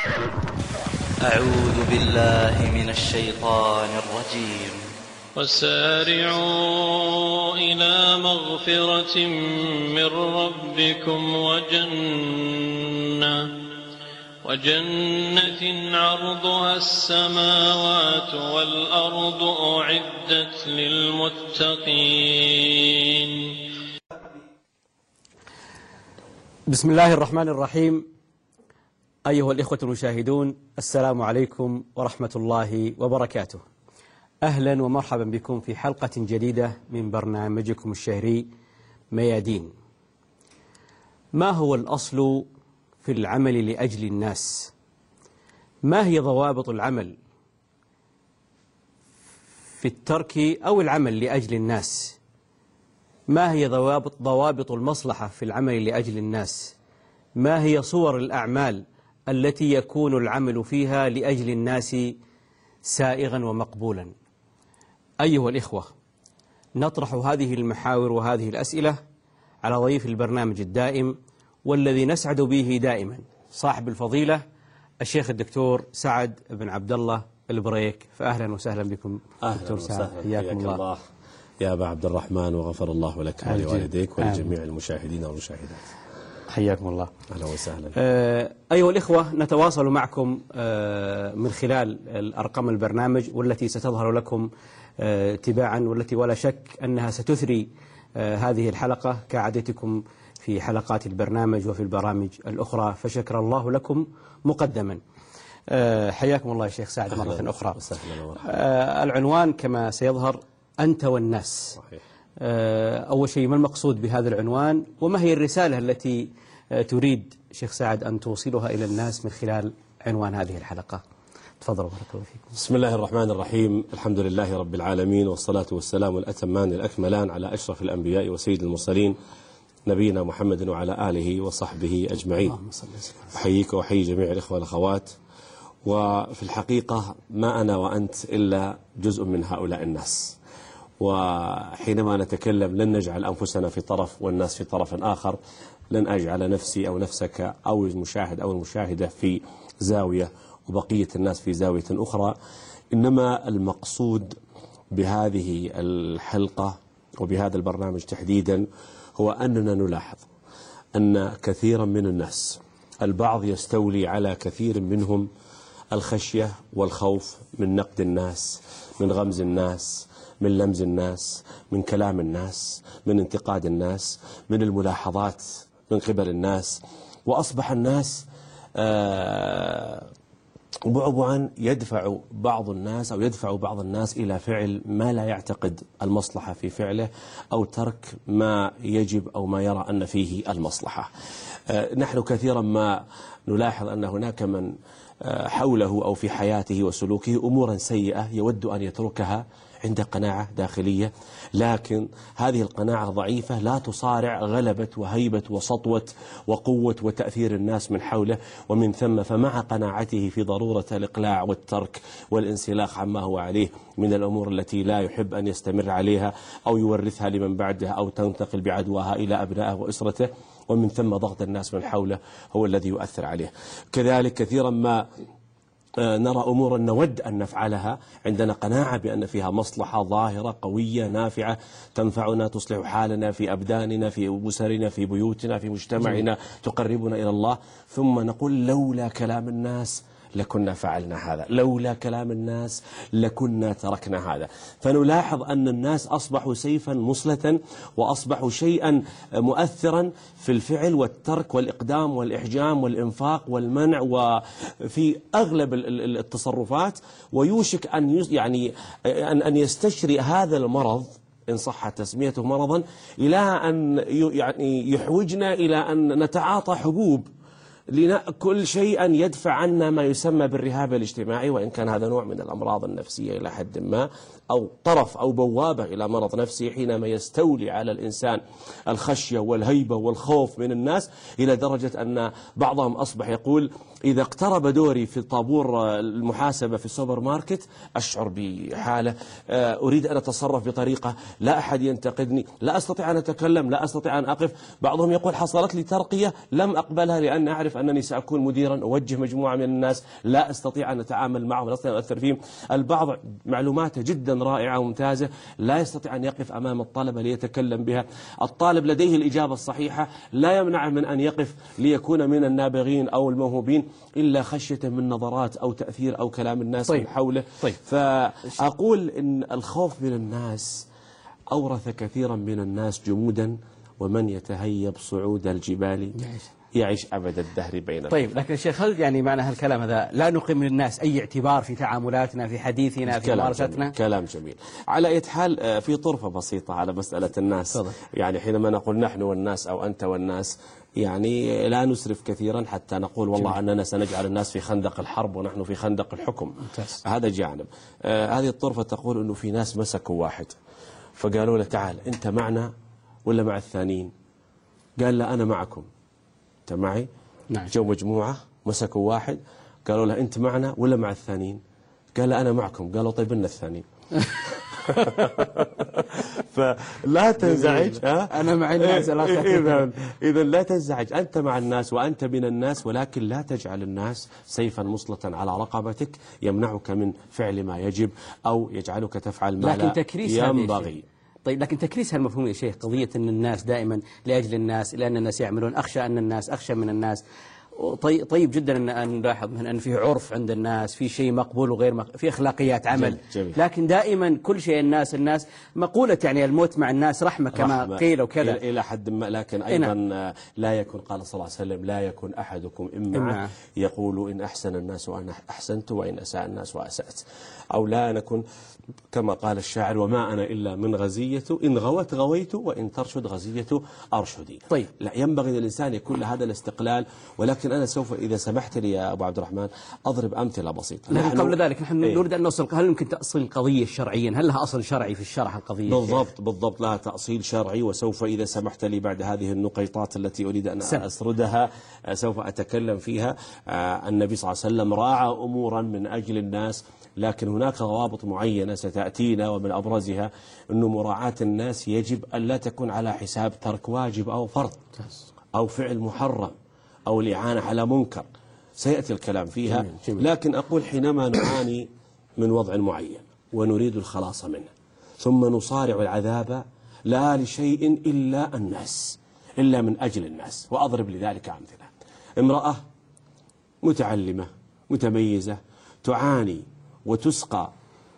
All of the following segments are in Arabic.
أعوذ بالله من الشيطان الرجيم. وسارعوا إلى مغفرة من ربكم وجنة عرضها السماوات والأرض أعدت للمتقين. بسم الله الرحمن الرحيم. أيها الإخوة المشاهدون، السلام عليكم ورحمة الله وبركاته. أهلا ومرحبا بكم في حلقة جديدة من برنامجكم الشهري ميادين. ما هو الأصل في العمل لأجل الناس؟ ما هي ضوابط العمل في الترك أو العمل لأجل الناس؟ ما هي ضوابط المصلحة في العمل لأجل الناس؟ ما هي صور الأعمال التي يكون العمل فيها لأجل الناس سائغا ومقبولا؟ أيها الإخوة، نطرح هذه المحاور وهذه الأسئلة على ضيف البرنامج الدائم والذي نسعد به دائما، صاحب الفضيلة الشيخ الدكتور سعد بن عبد الله البريك. فأهلا وسهلا بكم دكتور سعد، حياكم الله يا أبا عبد الرحمن، وغفر الله لك ولوالديك ولجميع المشاهدين والمشاهدات. حياكم الله. أهلا وسهلا. أيها الإخوة، نتواصل معكم من خلال الأرقام البرنامج والتي ستظهر لكم تباعا، والتي ولا شك أنها ستثري هذه الحلقة كعادتكم في حلقات البرنامج وفي البرامج الأخرى، فشكر الله لكم مقدما. حياكم الله يا شيخ سعد مرة أخرى. العنوان كما سيظهر أنت والناس. صحيح. أول شيء، ما المقصود بهذا العنوان، وما هي الرسالة التي تريد شيخ سعد أن توصلها إلى الناس من خلال عنوان هذه الحلقة؟ تفضل بارك الله فيكم. بسم الله الرحمن الرحيم. الحمد لله رب العالمين، والصلاة والسلام الأتمان الأكملان على أشرف الأنبياء وسيد المرسلين نبينا محمد وعلى آله وصحبه أجمعين. أحييك وأحيي جميع الإخوة والأخوات. وفي الحقيقة ما أنا وأنت إلا جزء من هؤلاء الناس، وحينما نتكلم لن نجعل أنفسنا في طرف والناس في طرف آخر، لن أجعل نفسي أو نفسك أو المشاهد أو المشاهدة في زاوية وبقية الناس في زاوية أخرى. إنما المقصود بهذه الحلقة وبهذا البرنامج تحديدا هو أننا نلاحظ أن كثيرا من الناس، البعض يستولي على كثير منهم الخشية والخوف من نقد الناس، من غمز الناس، من لمز الناس، من كلام الناس، من انتقاد الناس، من الملاحظات من قبل الناس. وأصبح الناس بعبعا يدفع بعض الناس أو يدفع بعض الناس إلى فعل ما لا يعتقد المصلحة في فعله، أو ترك ما يجب أو ما يرى أن فيه المصلحة. نحن كثيرا ما نلاحظ أن هناك من حوله أو في حياته وسلوكه أمورا سيئة يود أن يتركها عند قناعة داخلية، لكن هذه القناعة ضعيفة لا تصارع غلبة وهيبة وسطوة وقوة وتأثير الناس من حوله. ومن ثم فمع قناعته في ضرورة الإقلاع والترك والانسلاخ عما هو عليه من الأمور التي لا يحب أن يستمر عليها أو يورثها لمن بعده أو تنتقل بعدواها إلى أبنائه وأسرته، ومن ثم ضغط الناس من حوله هو الذي يؤثر عليه. كذلك كثيرا ما نرى أمورا نود أن نفعلها، عندنا قناعة بأن فيها مصلحة ظاهرة قوية نافعة تنفعنا، تصلح حالنا في أبداننا، في أسرنا، في بيوتنا، في مجتمعنا، تقربنا إلى الله، ثم نقول لولا كلام الناس لكنا فعلنا هذا، لولا كلام الناس لكنا تركنا هذا. فنلاحظ أن الناس أصبحوا سيفا مصلة، وأصبحوا شيئا مؤثرا في الفعل والترك والإقدام والإحجام والإنفاق والمنع وفي أغلب التصرفات. ويوشك أن يستشري هذا المرض، إن صح تسميته مرضا، إلى أن يحوجنا إلى أن نتعاطى حبوب لنأكل شيئا يدفع عنا ما يسمى بالرهاب الاجتماعي، وإن كان هذا نوع من الأمراض النفسية إلى حد ما، أو طرف أو بوابة إلى مرض نفسي، حينما يستولي على الإنسان الخشية والهيبة والخوف من الناس إلى درجة أن بعضهم أصبح يقول إذا اقترب دوري في طابور المحاسبة في السوبر ماركت أشعر بحالة أريد أن أتصرف بطريقة لا أحد ينتقدني، لا أستطيع أن أتكلم، لا أستطيع أن أقف. بعضهم يقول حصلت لي ترقية لم أقبلها لأن أعرف أنني سأكون مديرا أوجه مجموعة من الناس، لا أستطيع أن أتعامل معهم، لا أستطيع أن أؤثر فيهم. البعض معلوماته جدا رائعة وممتازة لا يستطيع أن يقف أمام الطلبة ليتكلم بها. الطالب لديه الإجابة الصحيحة لا يمنع من أن يقف ليكون من النابغين أو الموهوبين إلا خشية من نظرات أو تأثير أو كلام الناس من حوله. فأقول إن الخوف من الناس أورث كثيرا من الناس جمودا، ومن يتهيب صعود الجبال يعيش أبد الدهر بين. طيب لكن شيخ، هل يعني معنى هالكلام هذا لا نقيم للناس أي اعتبار في تعاملاتنا في حديثنا في ممارستنا؟ كلام جميل. على أي حال في طرفة بسيطة على مسألة الناس. يعني حينما نقول نحن والناس أو أنت والناس، يعني لا نسرف كثيرا حتى نقول والله أننا سنجعل الناس في خندق الحرب ونحن في خندق الحكم. هذا جانب. هذه الطرفة تقول أنه في ناس مسكوا واحد فقالوا له تعال أنت معنا ولا مع الثانيين؟ قال لا أنا معكم. أنت معي؟ نعم. جو مجموعة مسكوا واحد قالوا له أنت معنا ولا مع الثانيين؟ قال لا أنا معكم. قالوا طيب لنا الثانيين. فلا تنزعج. أنا مع الناس. إذا لا تنزعج، أنت مع الناس وأنت من الناس، ولكن لا تجعل الناس سيفا مصلتا على رقبتك يمنعك من فعل ما يجب أو يجعلك تفعل ما لا ينبغي. طيب لكن تكريس هالمفهوم يا شيخ، قضية أن الناس دائما لأجل الناس، لأن الناس يعملون، أخشى أن الناس، أخشى من الناس. طيب جدا أن نلاحظ أن في عرف عند الناس، في شيء مقبول وغير في أخلاقيات عمل. جميل. لكن دائما كل شيء الناس مقولة، يعني الموت مع الناس رحمة كما قيل وكذا إلى حد ما. لكن أيضا لا يكون، قال صلى الله عليه وسلم لا يكون أحدكم إما يقول إن أحسن الناس وأنا أحسنت وإن أساء الناس وأسأت، أو لا نكون كما قال الشاعر وما أنا إلا من غزية إن غوت غويت وإن ترشد غزية أرشدي. طيب لا ينبغي للإنسان يكون له هذا الاستقلال. ولكن أنا سوف إذا سمحت لي يا أبو عبد الرحمن أضرب أمثلة بسيطة. نحن قبل ذلك نحن نريد أن نوصل، هل يمكن تأصيل القضية شرعيا؟ هل لها أصل شرعي في الشرح القضية؟ بالضبط لها تأصيل شرعي. وسوف إذا سمحت لي بعد هذه النقيطات التي أريد أن أسردها سوف أتكلم فيها. النبي صلى الله عليه وسلم راعى أمورا من أجل الناس، لكن هناك ضوابط معينة ستأتينا، ومن أبرزها أنه مراعاة الناس يجب أن لا تكون على حساب ترك واجب أو فرض أو فعل محرم أو الإعانة على منكر، سيأتي الكلام فيها. جميل. لكن أقول حينما نعاني من وضع معين ونريد الخلاص منه، ثم نصارع العذاب لا لشيء إلا الناس، إلا من أجل الناس. وأضرب لذلك أمثلة. امرأة متعلمة متميزة تعاني وتسقى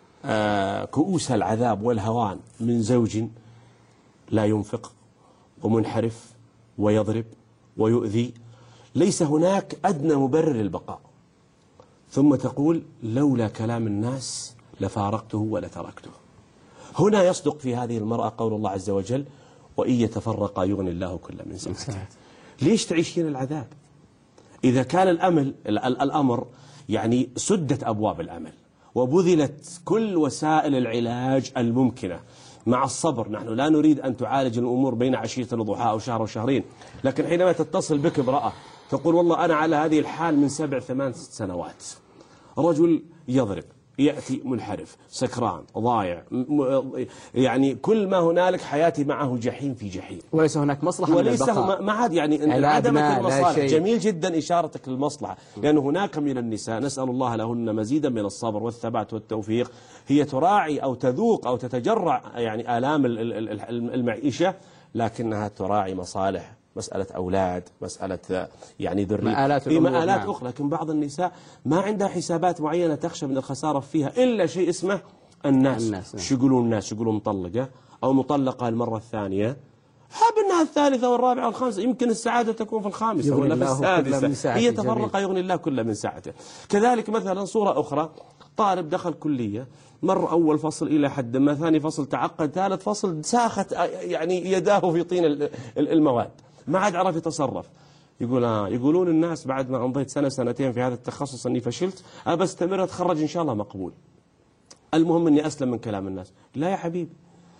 كؤوس العذاب والهوان من زوج لا ينفق ومنحرف ويضرب ويؤذي، ليس هناك أدنى مبرر للبقاء، ثم تقول لولا كلام الناس لفارقته ولتركته. هنا يصدق في هذه المرأة قول الله عز وجل وإن يتفرقا يغني الله كل من سعته. ليش تعيشين العذاب؟ إذا كان الأمر يعني سدت أبواب الأمل وبذلت كل وسائل العلاج الممكنة مع الصبر. نحن لا نريد أن تعالج الأمور بين عشية وضحاها أو شهر وشهرين، لكن حينما تتصل بك امرأة تقول والله أنا على هذه الحال من 7-8 سنوات، رجل يضرب، يأتي منحرف، سكران، ضايع، يعني كل ما هنالك حياتي معه جحيم في جحيم، وليس هناك مصلحة وليس ما عاد يعني عدمت المصالح. جميل جدا إشارتك للمصلحة، لأن هناك من النساء نسأل الله لهن مزيدا من الصبر والثبات والتوفيق، هي تراعي أو تذوق أو تتجرع يعني آلام المعيشة، لكنها تراعي مصالح، مسألة أولاد، مسألة يعني ذرية، في مآلات أخرى. لكن بعض النساء ما عندها حسابات معينة تخشى من الخسارة فيها إلا شيء اسمه الناس. شو يقولون الناس؟ يقولون مطلقة أو مطلقة المرة الثانية، حاب أنها الثالثة والرابعة والخامسة، يمكن السعادة تكون في الخامسة ولا في السادسة. هي تفرق يغني الله كل من ساعته. كذلك مثلا صورة أخرى، طالب دخل كلية، مر أول فصل إلى حد ما، ثاني فصل تعقد، ثالث فصل ساخت يعني يداه في طين المواد، ما عاد عرف يتصرف. يقولون الناس بعد ما أمضيت سنة سنتين في هذا التخصص أني فشلت، أبى استمر أتخرج إن شاء الله مقبول، المهم أني أسلم من كلام الناس. لا يا حبيبي،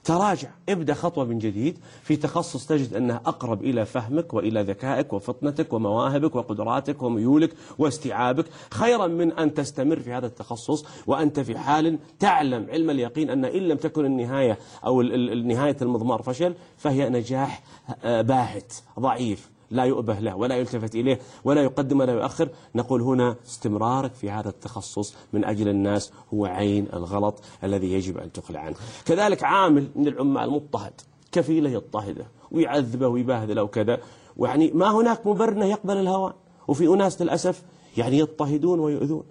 تراجع، ابدأ خطوة من جديد في تخصص تجد أنه أقرب إلى فهمك وإلى ذكائك وفطنتك ومواهبك وقدراتك وميولك واستيعابك، خيرا من أن تستمر في هذا التخصص وأنت في حال تعلم علم اليقين أن إن لم تكن النهاية أو نهاية المضمار فشل، فهي نجاح باهت ضعيف لا يؤبه له ولا يلتفت إليه ولا يقدم ولا يؤخر. نقول هنا استمرارك في هذا التخصص من أجل الناس هو عين الغلط الذي يجب أن تقلع عنه. كذلك عامل من العمال مضطهد، كفيله يضطهده ويعذبه ويباهذله وكذا، ويعني ما هناك مبرر يقبل الهوان، وفي أناس للأسف يعني يضطهدون ويؤذون.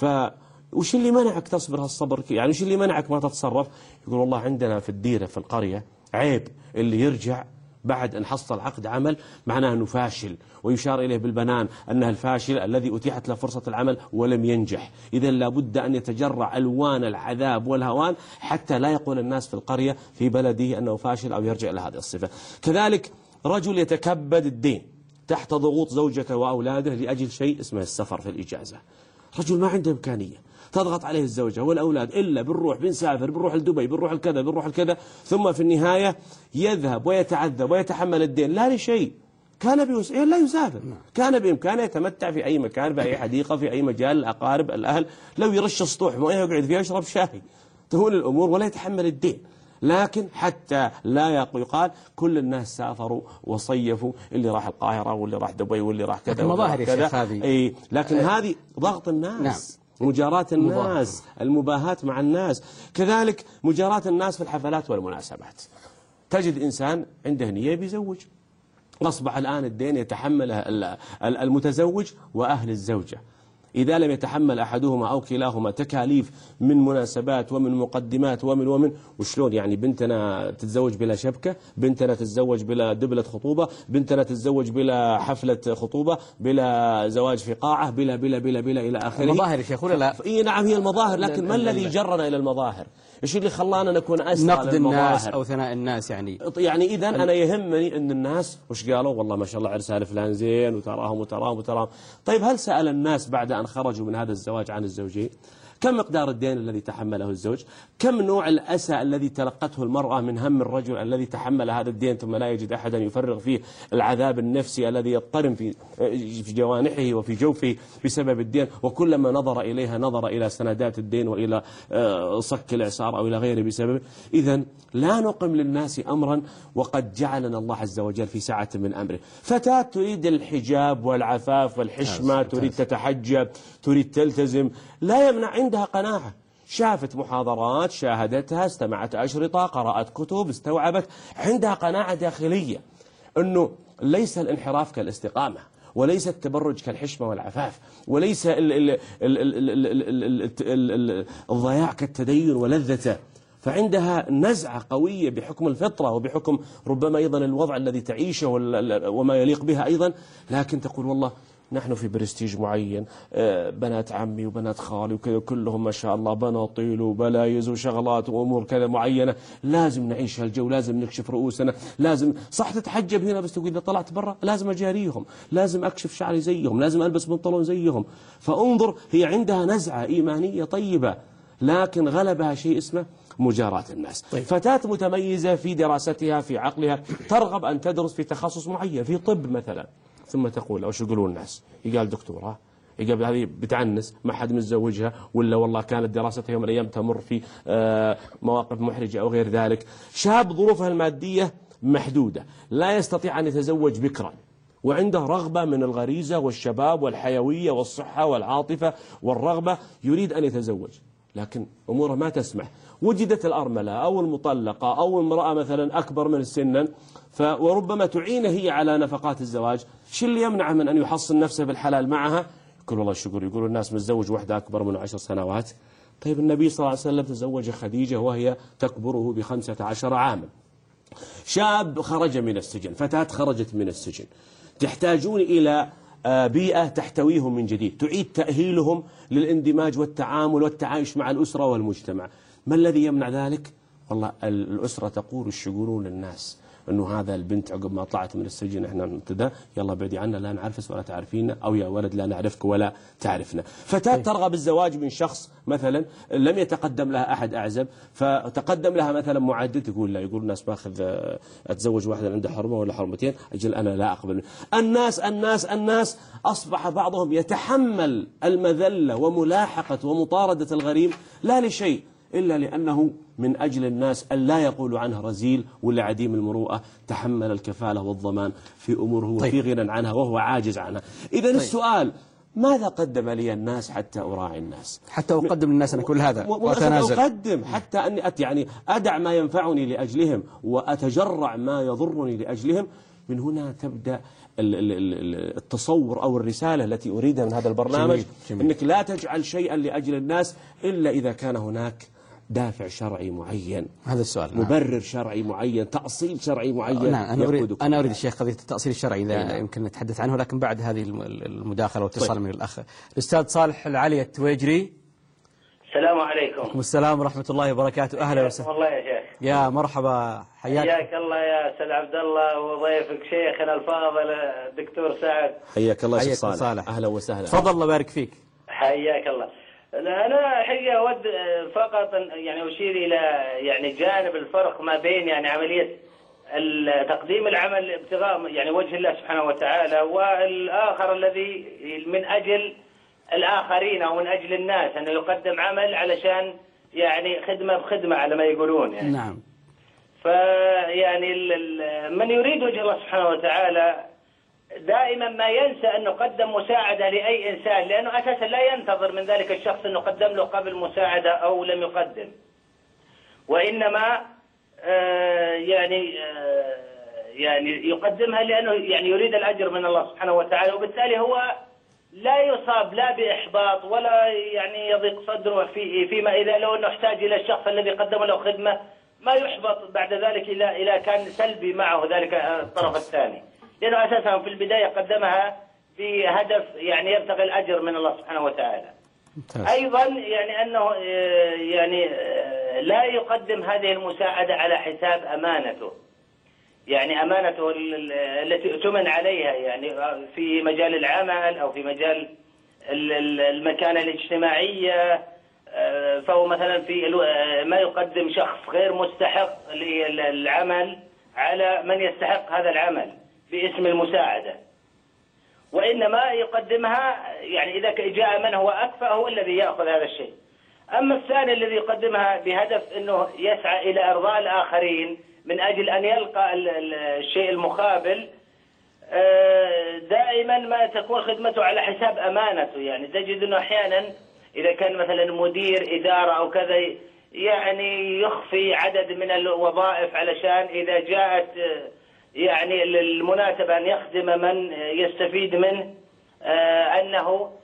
وش اللي منعك تصبر هالصبر؟ يعني وش اللي منعك ما تتصرف؟ يقول والله عندنا في الديرة في القرية عيب اللي يرجع بعد أن حصل عقد عمل معناه أنه فاشل، ويشار إليه بالبنان أنه الفاشل الذي أتيحت له فرصة العمل ولم ينجح. إذا لابد أن يتجرع ألوان العذاب والهوان حتى لا يقول الناس في القرية في بلده أنه فاشل أو يرجع لهذه الصفة. كذلك رجل يتكبد الدين تحت ضغوط زوجته وأولاده لأجل شيء اسمه السفر في الإجازة. رجل ما عنده إمكانية، تضغط عليه الزوجة والأولاد إلا بنروح بنسافر بنروح لدبي بنروح الكذا بنروح الكذا، ثم في النهاية يذهب ويتعذب ويتحمل الدين لا لشيء كان لا يسافر، كان بإمكانه يتمتع في أي مكان في أي حديقة في أي مجال، الأقارب الأهل لو يرش سطوح مويه يقعد فيها يشرب شاي تهون الأمور ولا يتحمل الدين. لكن حتى لا يقال كل الناس سافروا وصيفوا، اللي راح القاهرة واللي راح دبي واللي راح كذا مظاهر يا شيخ هذه. لكن هذه ضغط الناس. نعم. مجاراة الناس، المباهاة مع الناس. كذلك مجاراة الناس في الحفلات والمناسبات. تجد إنسان عنده نية بيزوج، أصبح الآن الدين يتحمله المتزوج وأهل الزوجة. إذا لم يتحمل أحدهما أو كلاهما تكاليف من مناسبات ومن مقدمات ومن وشلون يعني بنتنا تتزوج بلا شبكة، بنتنا تتزوج بلا دبلة خطوبة، بنتنا تتزوج بلا حفلة خطوبة، بلا زواج في قاعة، بلا بلا بلا بلا إلى آخره. المظاهر يا شيخ ولا لا؟ نعم هي المظاهر، لكن ما الذي جرنا إلى المظاهر؟ إيش اللي خلانا نكون أسرى نقد الناس أو ثناء الناس يعني إذا أنا يهمني أن الناس وش قالوا؟ والله ما شاء الله عرسان فلان زين وتراهم. طيب هل سأل الناس بعد أن خرجوا من هذا الزواج عن الزوجين كم مقدار الدين الذي تحمله الزوج؟ كم نوع الأسى الذي تلقته المرأة من هم الرجل الذي تحمل هذا الدين ثم لا يجد أحدا يفرغ فيه العذاب النفسي الذي يضطرم في جوانحه وفي جوفه بسبب الدين، وكلما نظر إليها نظر إلى سندات الدين وإلى صك الإعصار أو إلى غيره بسببه. إذن لا نقم للناس أمرا وقد جعلنا الله عز وجل في ساعة من أمره. فتاة تريد الحجاب والعفاف والحشمة، تريد تتحجب، تريد تلتزم، لا يمنع عندها قناعة، شافت محاضرات، شاهدتها، استمعت أشرطة، قرأت كتب، استوعبت، عندها قناعة داخلية أنه ليس الانحراف كالاستقامة، وليس التبرج كالحشمة والعفاف، وليس الضياع كالتدين ولذته. فعندها نزعة قوية بحكم الفطرة وبحكم ربما أيضا الوضع الذي تعيشه وما يليق بها أيضا، لكن تقول والله نحن في برستيج معين، بنات عمي وبنات خالي وكذا كلهم ما شاء الله بناطيل وبلايز وشغلات وأمور كذا معينة، لازم نعيش هالجو، لازم نكشف رؤوسنا، لازم صح تتحجب هنا بس تقول إذا طلعت برا لازم أجاريهم، لازم أكشف شعري زيهم، لازم ألبس بنطلون زيهم. فانظر هي عندها نزعة إيمانية طيبة، لكن غلبها شيء اسمه مجاراة الناس. طيب. فتاة متميزة في دراستها في عقلها ترغب أن تدرس في تخصص معين في طب مثلا، ثم تقول أو شو يقولون الناس، يقال دكتوراه، يقال هذه بتعنس ما حد متزوجها، ولا والله كانت دراستها يوم من الأيام تمر في مواقف محرجة أو غير ذلك. شاب ظروفها المادية محدودة لا يستطيع أن يتزوج بكرا، وعنده رغبة من الغريزة والشباب والحيوية والصحة والعاطفة والرغبة، يريد أن يتزوج لكن أموره ما تسمح. وجدت الأرملة أو المطلقة أو امرأة مثلا أكبر من سنا وربما تعينه هي على نفقات الزواج، شو اللي يمنعه من أن يحصن نفسه بالحلال معها؟ يقول والله الشكر، يقول الناس متزوج واحدة أكبر منه 10 سنوات. طيب النبي صلى الله عليه وسلم تزوج خديجة وهي تكبره ب15 عاما. شاب خرج من السجن، فتاة خرجت من السجن، تحتاجون إلى بيئة تحتويهم من جديد، تعيد تأهيلهم للاندماج والتعامل والتعايش مع الأسرة والمجتمع. ما الذي يمنع ذلك؟ والله الأسرة تقول الشجون للناس، أنه هذا البنت عقب ما طلعت من السجن إحنا نبتدى يلا بعدي عنا لا نعرفك ولا تعرفينا، أو يا ولد لا نعرفك ولا تعرفنا. فتاة ترغب بالزواج من شخص مثلا لم يتقدم لها أحد أعزب، فتقدم لها مثلا معدل، تقول لا، يقول الناس باخذ أتزوج واحدة عنده حرمة ولا حرمتين، أجل أنا لا أقبل. الناس أصبح بعضهم يتحمل المذلة وملاحقة ومطاردة الغريم لا لشيء إلا لأنه من أجل الناس أن لا يقولوا عنه رزيل ولا عديم المروءة، تحمل الكفالة والضمان في أمور هو في غنى عنها وهو عاجز عنها. إذا السؤال ماذا قدم لي الناس حتى أراعي الناس، حتى أقدم للناس أن كل هذا وأتنازل، أقدم حتى أني يعني أدع ما ينفعني لأجلهم وأتجرع ما يضرني لأجلهم. من هنا تبدأ التصور أو الرسالة التي أريدها من هذا البرنامج. جميل. أنك لا تجعل شيئا لأجل الناس إلا إذا كان هناك دافع شرعي معين، هذا السؤال، مبرر شرعي معين، تأصيل شرعي معين. نعم. أنا أريد الشيخ قضية التأصيل الشرعي إذا يمكن نتحدث عنه، لكن بعد هذه المداخلة واتصال من الأخ الأستاذ صالح العلي التويجري. السلام عليكم. والسلام ورحمة الله وبركاته. أهلا وسهلا. والله يا شيخ. يا مرحبا، حياك الله يا أستاذ عبد الله وضيفك شيخنا الفاضل الدكتور سعد. حياك الله شيخ صالح. أهلا وسهلا. تفضل الله يبارك فيك. حياك الله. أنا حقيقة أود فقط يعني أشير إلى يعني جانب الفرق ما بين يعني عملية تقديم العمل ابتغاء يعني وجه الله سبحانه وتعالى، والآخر الذي من أجل الآخرين أو من أجل الناس، أنه يقدم عمل علشان يعني خدمة بخدمة على ما يقولون يعني. نعم. فيعني من يريد وجه الله سبحانه وتعالى دائما ما ينسى أن يقدم مساعدة لأي إنسان، لأنه أساسا لا ينتظر من ذلك الشخص أنه قدم له قبل مساعدة أو لم يقدم، وإنما يعني يقدمها لأنه يعني يريد الأجر من الله سبحانه وتعالى، وبالتالي هو لا يصاب لا بإحباط ولا يعني يضيق صدره فيما إذا لو أنه احتاج إلى الشخص الذي قدم له خدمة، ما يحبط بعد ذلك إلى كان سلبي معه ذلك الطرف الثاني، لأنه أساسا في البداية قدمها بهدف يعني يبتغي الأجر من الله سبحانه وتعالى. أيضا يعني أنه يعني لا يقدم هذه المساعدة على حساب أمانته، يعني أمانته التي اؤتمن عليها يعني في مجال العمل أو في مجال المكانة الاجتماعية، فهو مثلا في ما يقدم شخص غير مستحق للعمل على من يستحق هذا العمل باسم المساعدة، وإنما يقدمها يعني إذا جاء من هو أكفأ هو الذي يأخذ هذا الشيء. أما الثاني الذي يقدمها بهدف أنه يسعى إلى إرضاء الآخرين من أجل أن يلقى الشيء المقابل، دائما ما تكون خدمته على حساب أمانته. يعني تجد أنه أحيانا إذا كان مثلا مدير إدارة أو كذا يعني يخفي عدد من الوظائف علشان إذا جاءت يعني المناسبة أن يخدم من يستفيد منه أنه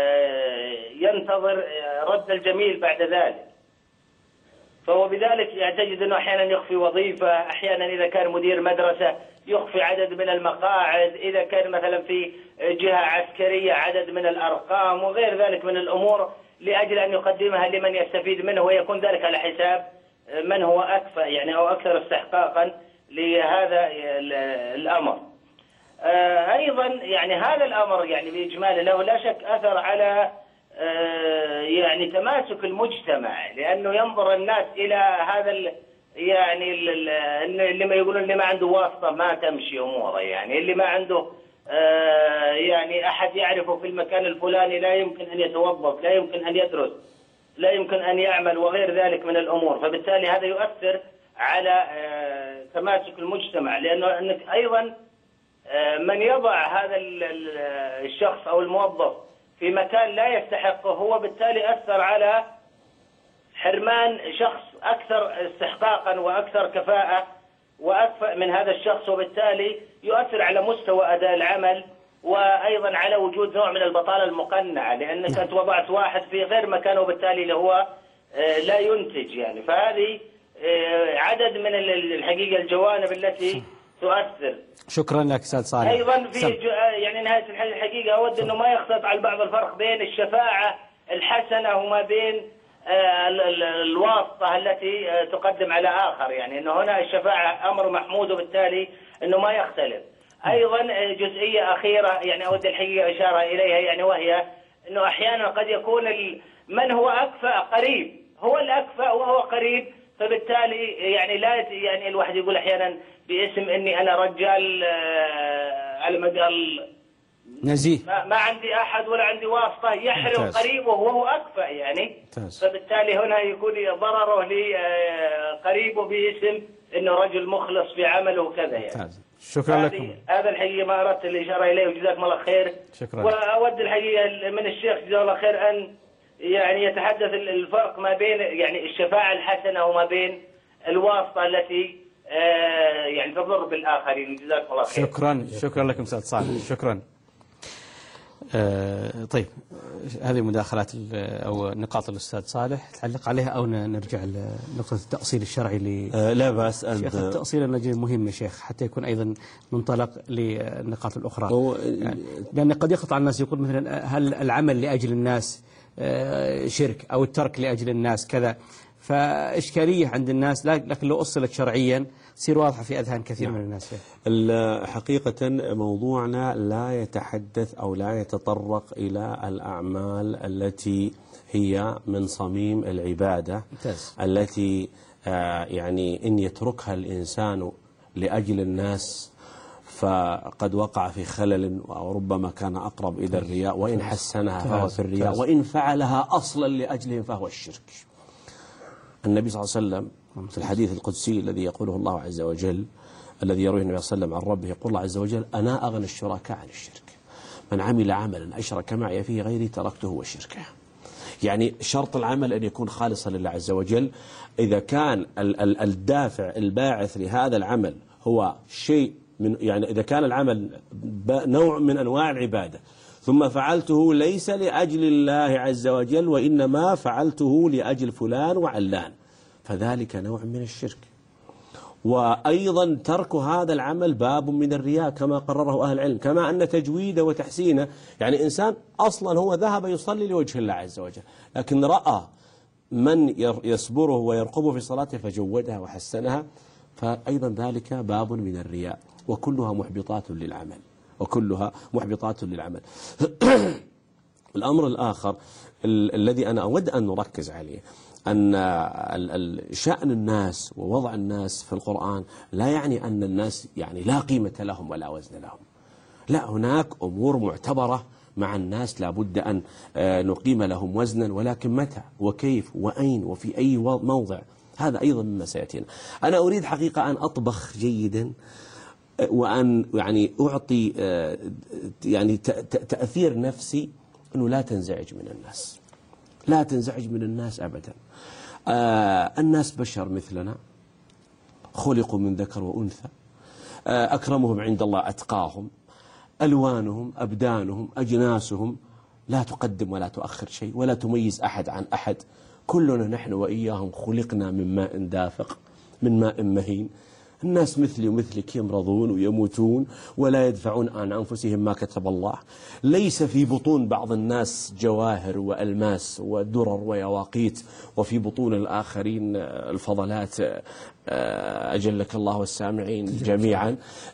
ينتظر رد الجميل بعد ذلك. فهو بذلك يعني تجد أنه أحيانا يخفي وظيفة، أحيانا إذا كان مدير مدرسة يخفي عدد من المقاعد، إذا كان مثلا في جهة عسكرية عدد من الأرقام وغير ذلك من الأمور، لأجل أن يقدمها لمن يستفيد منه، ويكون ذلك على حساب من هو أكفأ يعني أو أكثر استحقاقا لهذا الأمر. أيضا يعني هذا الأمر يعني بإجمال له لا شك أثر على يعني تماسك المجتمع، لأنه ينظر الناس إلى هذا يعني اللي ما يقولون اللي ما عنده واسطة ما تمشي أموره، يعني اللي ما عنده يعني أحد يعرفه في المكان الفلاني لا يمكن أن يتوظف، لا يمكن أن يدرس، لا يمكن أن يعمل وغير ذلك من الأمور. فبالتالي هذا يؤثر على تماسك المجتمع، لأنه أنك أيضا من يضع هذا الشخص أو الموظف في مكان لا يستحقه هو بالتالي أثر على حرمان شخص أكثر استحقاقا وأكثر كفاءة وأكفأ من هذا الشخص، وبالتالي يؤثر على مستوى أداء العمل، وأيضا على وجود نوع من البطالة المقنعة، لأنك أنت وضعت واحد في غير مكانه وبالتالي اللي هو لا ينتج يعني. فهذه عدد من الحقيقة الجوانب التي تؤثر. شكرا لك أستاذ صالح. أيضا في يعني نهاية الحقيقة أود أنه ما يختلط على البعض الفرق بين الشفاعة الحسنة وما بين الواسطة التي تقدم على آخر، يعني أنه هنا الشفاعة أمر محمود وبالتالي أنه ما يختلف. أيضا جزئية أخيرة يعني أود الحقيقة إشارة إليها، يعني وهي أنه أحيانا قد يكون من هو أكفأ قريب هو الأكفأ وهو قريب، فبالتالي يعني لا يعني الواحد يقول أحيانا باسم أني أنا رجال على مجال نزيه، ما عندي أحد ولا عندي واسطة، يحرم قريبه وهو أكفأ يعني. فبالتالي هنا يكون ضرره لقريبه باسم أنه رجل مخلص في عمله وكذا يعني. شكرا لكم. هذا الحقيقة ما أردت الإشارة إليه، وجزاكم الله خير. شكرا. وأود الحقيقة من الشيخ جزاه الله خير أن يعني يتحدث الفرق ما بين يعني الشفاعة الحسنة وما بين الواسطة التي يعني تضر بالآخرين. جزاكم الله خير. شكرا لكم أستاذ صالح. شكرا. طيب، هذه مداخلات أو نقاط الأستاذ صالح تعلق عليها أو نرجع لنقطة التأصيل الشرعي لا بأس. شيخ التأصيل النجم مهم يا شيخ، حتى يكون أيضا منطلق للنقاط الأخرى، يعني لأن قد يخطأ الناس يقول مثلا هل العمل لأجل الناس شرك أو الترك لأجل الناس كذا، فإشكالية عند الناس، لكن لو أصلت شرعيا تصير واضحة في أذهان كثير من الناس. حقيقة موضوعنا لا يتحدث أو لا يتطرق إلى الأعمال التي هي من صميم العبادة التي يعني إن يتركها الإنسان لأجل الناس فقد وقع في خلل، أو ربما كان أقرب إلى الرياء، وإن حسنها فهو في الرياء، وإن فعلها أصلا لأجلهم فهو الشرك. النبي صلى الله عليه وسلم في الحديث القدسي الذي يقوله الله عز وجل، الذي يرويه النبي صلى الله عليه وسلم عن ربه، يقول الله عز وجل: أنا أغنى الشركاء عن الشرك، من عمل عملا أشرك معي فيه غيري تركته وشركه. يعني شرط العمل أن يكون خالصا لله عز وجل. إذا كان الدافع الباعث لهذا العمل هو شيء من، يعني إذا كان العمل نوع من أنواع العبادة ثم فعلته ليس لأجل الله عز وجل وإنما فعلته لأجل فلان وعلان، فذلك نوع من الشرك. وأيضا ترك هذا العمل باب من الرياء كما قرره أهل العلم، كما أن تجويده وتحسينه، يعني إنسان أصلا هو ذهب يصلي لوجه الله عز وجل، لكن رأى من يصبره ويرقبه في صلاته فجودها وحسنها، فأيضا ذلك باب من الرياء، وكلها محبطات للعمل، وكلها محبطات للعمل. الأمر الآخر الذي أنا أود أن نركز عليه أن شأن الناس ووضع الناس في القرآن لا يعني أن الناس يعني لا قيمة لهم ولا وزن لهم، لا، هناك أمور معتبرة مع الناس لا بد أن نقيم لهم وزنا، ولكن متى وكيف وأين وفي أي موضع هذا أيضا مما سيأتينا. أنا أريد حقيقة أن أطبخ جيدا، وأن يعني أعطي يعني تأثير نفسي أنه لا تنزعج من الناس، لا تنزعج من الناس أبدا. الناس بشر مثلنا، خلقوا من ذكر وأنثى، أكرمهم عند الله أتقاهم، ألوانهم، أبدانهم، أجناسهم لا تقدم ولا تؤخر شيء، ولا تميز أحد عن أحد، كلنا نحن وإياهم خلقنا من ماء دافق، من ماء مهين. الناس مثلي ومثلك يمرضون ويموتون ولا يدفعون عن أنفسهم ما كتب الله. ليس في بطون بعض الناس جواهر وألماس ودرر ويواقيت، وفي بطون الآخرين الفضلات، أجلك الله والسامعين جميعا.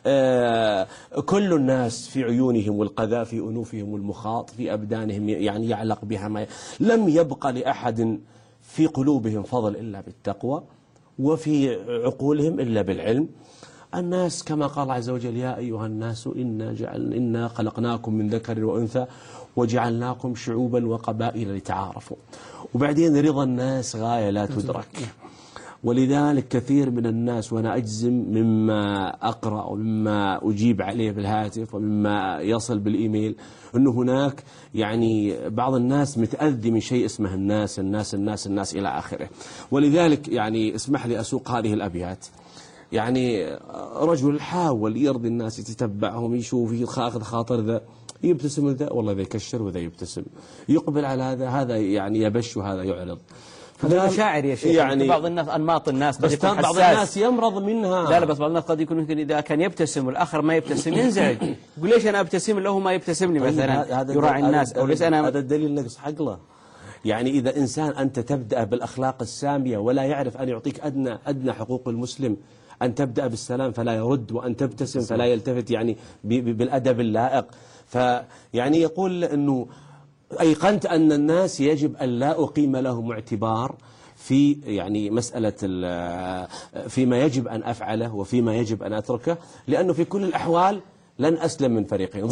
كل الناس في عيونهم والقذى، في أنوفهم والمخاط، في أبدانهم يعني يعلق بها ما لم يبق لأحد في قلوبهم فضل إلا بالتقوى، وفي عقولهم إلا بالعلم. الناس كما قال عز وجل: يا أيها الناس إنا خلقناكم من ذكر وأنثى وجعلناكم شعوبا وقبائل لتعارفوا. وبعدين رضا الناس غاية لا تدرك، ولذلك كثير من الناس، وأنا أجزم مما أقرأ ومما أجيب عليه بالهاتف ومما يصل بالإيميل، أنه هناك يعني بعض الناس متأذي من شيء اسمه الناس الناس الناس الناس إلى آخره. ولذلك يعني اسمح لي أسوق هذه الأبيات. يعني رجل حاول يرضي الناس، يتتبعهم، يشوف، ياخذ خاطر ذا، يبتسم ذا، والله ذا يكشر وذا يبتسم، يقبل على هذا يعني يبش وهذا يعرض. هذا مشاعر يا شيخ، يعني بعض الناس أنماط الناس بس بعض الناس يمرض منها. لا بس بعض الناس قد يكون يمكن إذا كان يبتسم والآخر ما يبتسم ينزعج، يقول ليش أنا أبتسم له ما يبتسم لي مثلا، يراعي الناس، أو ليش أنا. هذا الدليل نقص عقله. يعني إذا إنسان أنت تبدأ بالأخلاق السامية ولا يعرف أن يعطيك أدنى حقوق المسلم، أن تبدأ بالسلام فلا يرد، وأن تبتسم فلا يلتفت، يعني بالأدب اللائق. فيعني يقول أنه أيقنت أن الناس يجب أن لا أقيم لهم اعتبار في يعني مسألة فيما يجب أن أفعله وفيما يجب أن أتركه، لأنه في كل الأحوال لن أسلم من فريقين.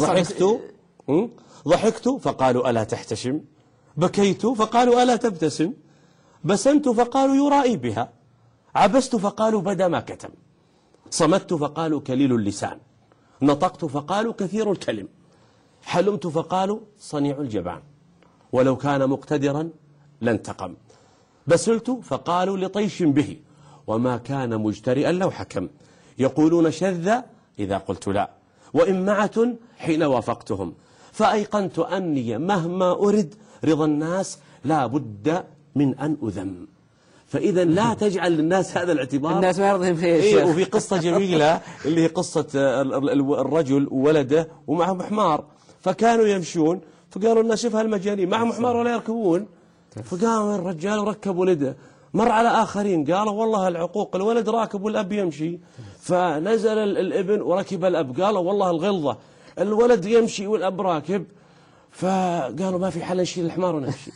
ضحكت فقالوا ألا تحتشم، بكيت فقالوا ألا تبتسم، بسمت فقالوا يرائي بها، عبست فقالوا بدا ما كتم، صمت فقالوا كليل اللسان، نطقت فقالوا كثير الكلم، حلمت فقالوا صنيع الجبان، ولو كان مقتدرا لانتقم، بسلت فقالوا لطيش به، وما كان مجترئا لو حكم، يقولون شذ إذا قلت لا، وإمعة حين وافقتهم، فأيقنت أني مهما أرد رضا الناس لا بد من أن أذم. فإذا لا تجعل للناس هذا الاعتبار. الناس ما يرضهم فيه. وفي قصة جميلة اللي هي قصة الرجل وولده ومعهم حمار، فكانوا يمشون فقالوا الناس شوف هالمجانين معهم حمار ولا يركبون، فقام الرجال وركب ولده، مر على آخرين قالوا والله العقوق، الولد راكب والأب يمشي، فنزل الابن وركب الأب، قالوا والله الغلظة، الولد يمشي والأب راكب، فقالوا ما في حل نشيل الحمار ونمشي.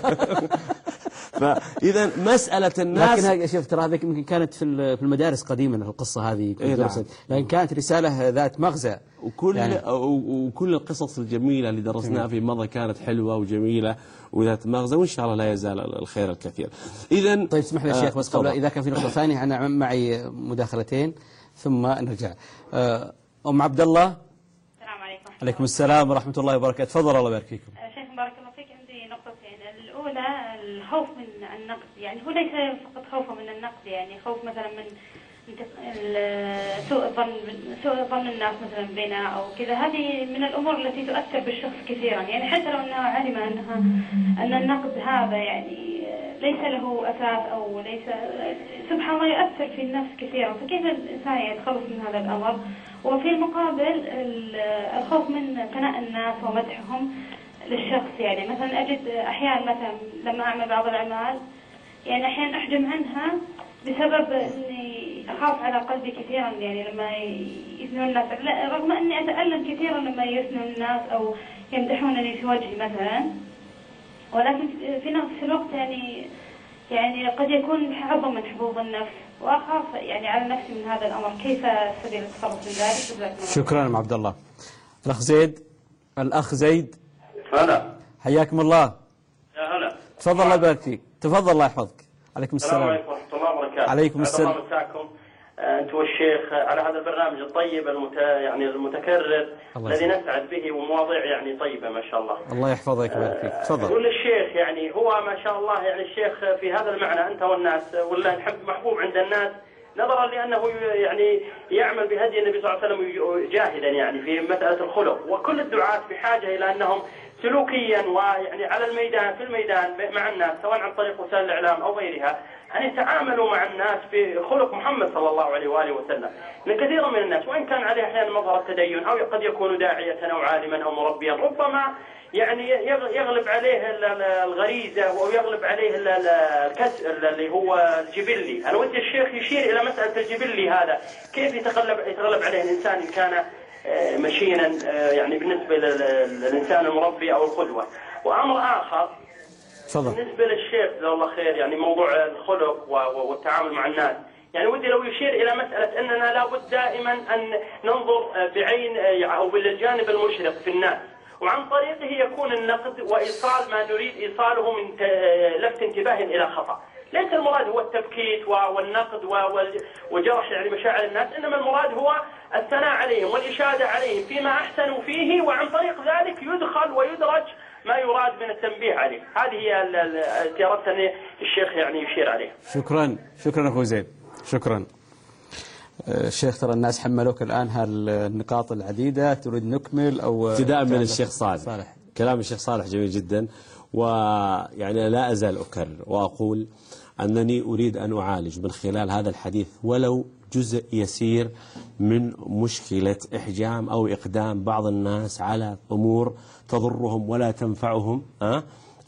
فإذا مسألة الناس، لكن شوف ترى هذيك يمكن كانت في المدارس قديما القصة هذه، لكن كانت رسالة ذات مغزى. وكل القصص الجميلة اللي درسناها في مضى كانت حلوة وجميلة وذات مغزى، وإن شاء الله لا يزال الخير الكثير. إذا طيب اسمح لي يا شيخ بس قبل إذا كان في نقطة ثانية، أنا معي مداخلتين ثم نرجع. أم عبد الله. السلام عليكم. عليكم السلام ورحمة الله وبركاته. تفضل الله يبارك فيكم. شيخ بارك الله فيك، عندي نقطتين. الأولى الخوف من النقد، يعني هو ليس فقط خوفه من النقد، يعني خوف مثلا من سوء ظن الناس مثلا بنا أو كذا. هذه من الأمور التي تؤثر بالشخص كثيرا، يعني حتى لو أنها علم أن النقد هذا يعني ليس له أساس أو ليس، سبحان الله يؤثر في النفس كثيرا. فكيف الإنسان يتخلص من هذا الأمر؟ وفي المقابل الخوف من ثناء الناس ومدحهم للشخص، يعني مثلا أجد أحيانا مثلا لما أعمل بعض الأعمال يعني أحيانا أحجم عنها بسبب أني أخاف على قلبي كثيرا، يعني لما يثنون الناس، رغم أني أتألم كثيرا لما يثنون الناس أو يمدحونني في وجهي مثلا، ولكن في نفس الوقت يعني قد يكون حظا من حظوظ النفس، وأخاف يعني على نفسي من هذا الأمر. كيف سبيل التصرف من ذلك؟ شكرا أم عبد الله. الأخ زيد. هلا. حياكم الله. يا هلا. تفضل الله يبارك فيك. تفضل الله يحفظك. عليكم السلام. السلام عليكم ورحمة الله وبركاته. عليكم السلام. مساكم أنت والشيخ على هذا البرنامج الطيب يعني المتكرر الذي نسعد به، ومواضيع يعني طيبة ما شاء الله. الله يحفظك ويبارك فيك. تفضل. أقول للشيخ يعني هو ما شاء الله يعني الشيخ في هذا المعنى أنت والناس والله الحمد محبوب عند الناس، نظرا لأنه يعني يعمل بهدي النبي صلى الله عليه وسلم جاهدا يعني في مسألة الخلق، وكل الدعاة بحاجة إلى أنهم سلوكيا ويعني على الميدان في الميدان مع الناس سواء عن طريق وسائل الإعلام أو غيرها أن يتعاملوا مع الناس بخلق محمد صلى الله عليه وآله وسلم. لكثير من الناس وإن كان عليه أحيانا مظهر التدين أو قد يكون داعية أو عالما أو مربيا، ربما يعني يغلب عليه الغريزة أو يغلب عليه الكسر اللي هو الجبلي. أنا ودي الشيخ يشير إلى مسألة الجبلي هذا، كيف يتغلب عليه الإنسان إن كان مشينا يعني بالنسبة للإنسان المربي أو القدوة. وأمر آخر بالنسبة للشيخ جزاه الله خير، يعني موضوع الخلق والتعامل مع الناس، يعني ودي لو يشير إلى مسألة أننا لابد دائما أن ننظر بعين أو بالجانب المشرق في الناس، وعن طريقه يكون النقد وإيصال ما نريد إيصاله من لفت انتباه إلى خطأ. ليس المراد هو التبكيت والنقد وجرح يعني مشاعر الناس، إنما المراد هو الثناء عليهم والإشادة عليهم فيما أحسنوا فيه، وعن طريق ذلك يدخل ويدرج ما يراد من التنبيه عليه. هذه هي التي أردت أن الشيخ يعني يشير عليه. شكرا أخو زيد. شكرا. الشيخ ترى الناس حملوك الآن هالنقاط العديدة، تريد نكمل أو ابتداء من الشيخ صالح. كلام الشيخ صالح جميل جدا، ويعني لا أزال أكرر وأقول أنني أريد أن أعالج من خلال هذا الحديث ولو جزء يسير من مشكلة إحجام أو إقدام بعض الناس على أمور تضرهم ولا تنفعهم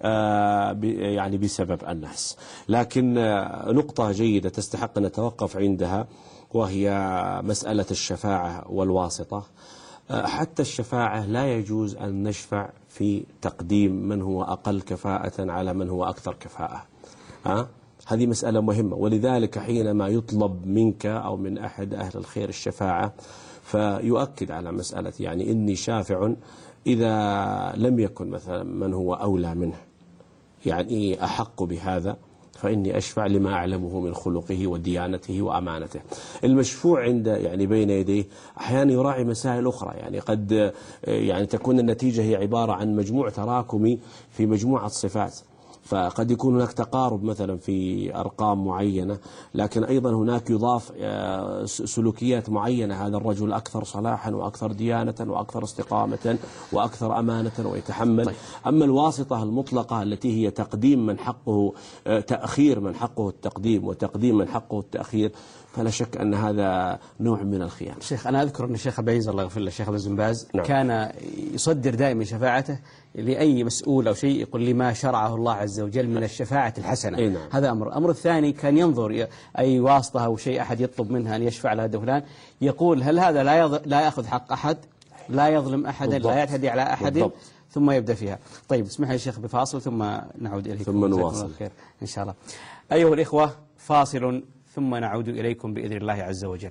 يعني بسبب الناس. لكن نقطة جيدة تستحق أن نتوقف عندها، وهي مسألة الشفاعة والواسطة. حتى الشفاعة لا يجوز أن نشفع في تقديم من هو أقل كفاءة على من هو أكثر كفاءة. هذه مسألة مهمة، ولذلك حينما يطلب منك أو من أحد أهل الخير الشفاعة فيؤكد على مسألة يعني إني شافع إذا لم يكن مثلا من هو أولى منه يعني أحق بهذا، فإني أشفع لما أعلمه من خلقه وديانته وأمانته. المشفوع عند يعني بين يديه أحيانا يراعي مسائل أخرى، يعني قد يعني تكون النتيجة هي عبارة عن مجموع تراكمي في مجموعة صفات، فقد يكون هناك تقارب مثلا في أرقام معينة، لكن أيضا هناك يضاف سلوكيات معينة، هذا الرجل أكثر صلاحا وأكثر ديانة وأكثر استقامة وأكثر أمانة ويتحمل. أما الواسطة المطلقة التي هي تقديم من حقه تأخير من حقه التقديم وتقديم من حقه التأخير، فلا شك أن هذا نوع من الخيانة. شيخ، أنا أذكر أن الشيخ أبي عز الله يغفر له، الشيخ بن باز نعم. كان يصدر دائما شفاعته لأي مسؤول أو شيء، يقول لما شرعه الله عز وجل من الشفاعة الحسنة. نعم. هذا أمر. الأمر الثاني كان ينظر أي واسطة أو شيء أحد يطلب منها أن يشفع لهذا فلان، يقول هل هذا لا يأخذ حق أحد، لا يظلم أحدا، لا يعتدي على أحد، بالضبط. ثم يبدأ فيها. طيب اسمح لي شيخ بفاصل ثم نعود إليكم ثم نواصل إن شاء الله. أيها الإخوة، فاصل ثم نعود إليكم بإذن الله عز وجل.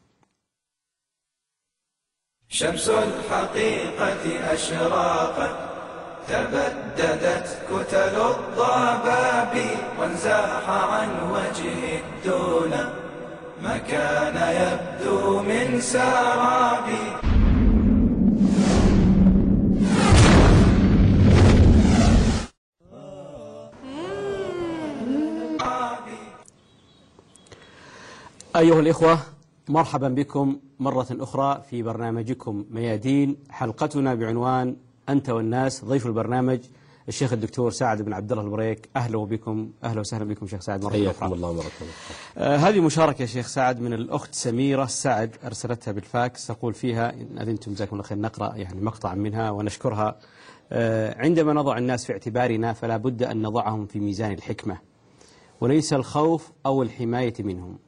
شمس الحقيقة أشراقت، تبددت كتل الضباب، وانزاح عن وجه الدون ما كان يبدو من سراب. أيها الإخوة، مرحبا بكم مرة أخرى في برنامجكم ميادين. حلقتنا بعنوان أنت والناس. ضيف البرنامج الشيخ الدكتور سعد بن عبد الله البريك. أهلا بكم، أهلا وسهلا بكم شيخ سعد مرة أخرى. حياكم الله مرة أخرى. هذه مشاركة يا شيخ سعد من الأخت سميرة سعد، أرسلتها بالفاكس، تقول فيها إن أذنتم جزاكم الله خير نقرأ يعني مقطع منها ونشكرها. عندما نضع الناس في اعتبارنا فلا بد أن نضعهم في ميزان الحكمة وليس الخوف أو الحماية منهم.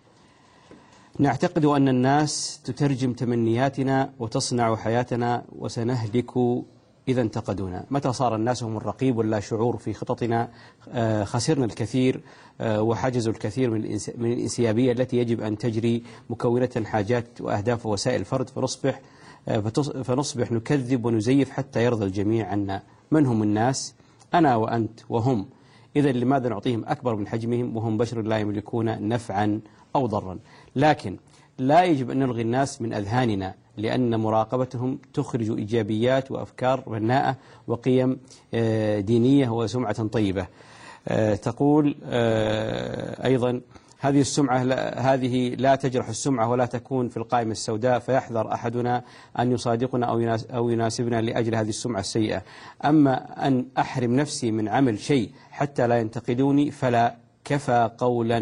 نعتقد أن الناس تترجم تمنياتنا وتصنع حياتنا، وسنهلك إذا انتقدونا. متى صار الناس هم الرقيب ولا شعور في خططنا خسرنا الكثير وحجزوا الكثير من الانسيابية التي يجب أن تجري مكونة حاجات وأهداف ووسائل الفرد، فنصبح نكذب ونزيف حتى يرضى الجميع عنا. من هم الناس؟ أنا وأنت وهم. إذا لماذا نعطيهم أكبر من حجمهم وهم بشر لا يملكون نفعا أو ضرا؟ لكن لا يجب أن نلغي الناس من أذهاننا، لأن مراقبتهم تخرج إيجابيات وأفكار بناءة وقيم دينية وسمعة طيبة. تقول أيضا هذه السمعة هذه لا تجرح السمعة ولا تكون في القائمة السوداء، فيحذر أحدنا أن يصادقنا أو يناسبنا لأجل هذه السمعة السيئة. أما أن أحرم نفسي من عمل شيء حتى لا ينتقدوني فلا. كفى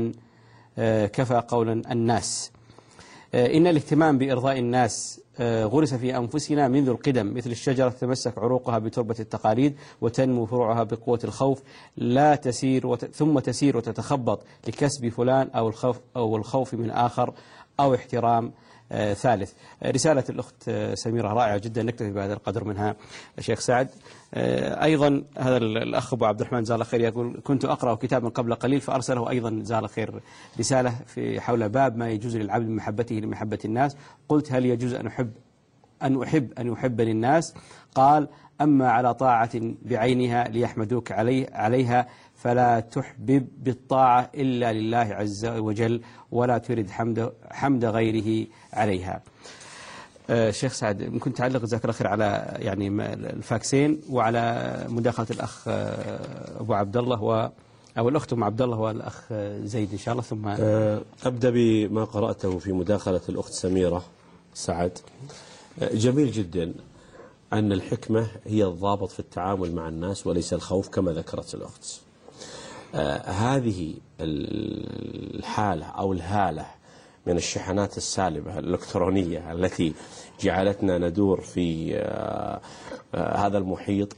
قولا الناس. إن الاهتمام بإرضاء الناس غرس في أنفسنا منذ القدم، مثل الشجرة تتمسك عروقها بتربة التقاليد وتنمو فروعها بقوة الخوف، لا تسير ثم تسير وتتخبط لكسب فلان أو الخوف من آخر أو احترام ثالث. رسالة الأخت سميرة رائعة جدا، نكتفي بهذا القدر منها شيخ سعد. أيضا هذا الأخ أبو عبد الرحمن جزاه الله خير يقول كنت أقرأ كتابا قبل قليل فأرسله أيضا جزاه الله خير رسالة في حول باب ما يجوز للعبد من محبته لمحبة الناس. قلت هل يجوز أن يحبني الناس؟ قال أما على طاعة بعينها ليحمدوك عليها فلا تحبب بالطاعة إلا لله عز وجل ولا تريد حمد غيره عليها. شيخ سعد، ممكن تعلق جزاك الله خير على يعني الفاكسين وعلى مداخلة الأخ أبو عبد الله أو الأخت أم عبد الله والأخ زيد إن شاء الله، ثم أبدأ بما قرأته في مداخلة الأخت سميرة سعد. جميل جدا أن الحكمة هي الضابط في التعامل مع الناس وليس الخوف كما ذكرت الأخت. هذه الحالة أو الهالة من الشحنات السالبة الإلكترونية التي جعلتنا ندور في هذا المحيط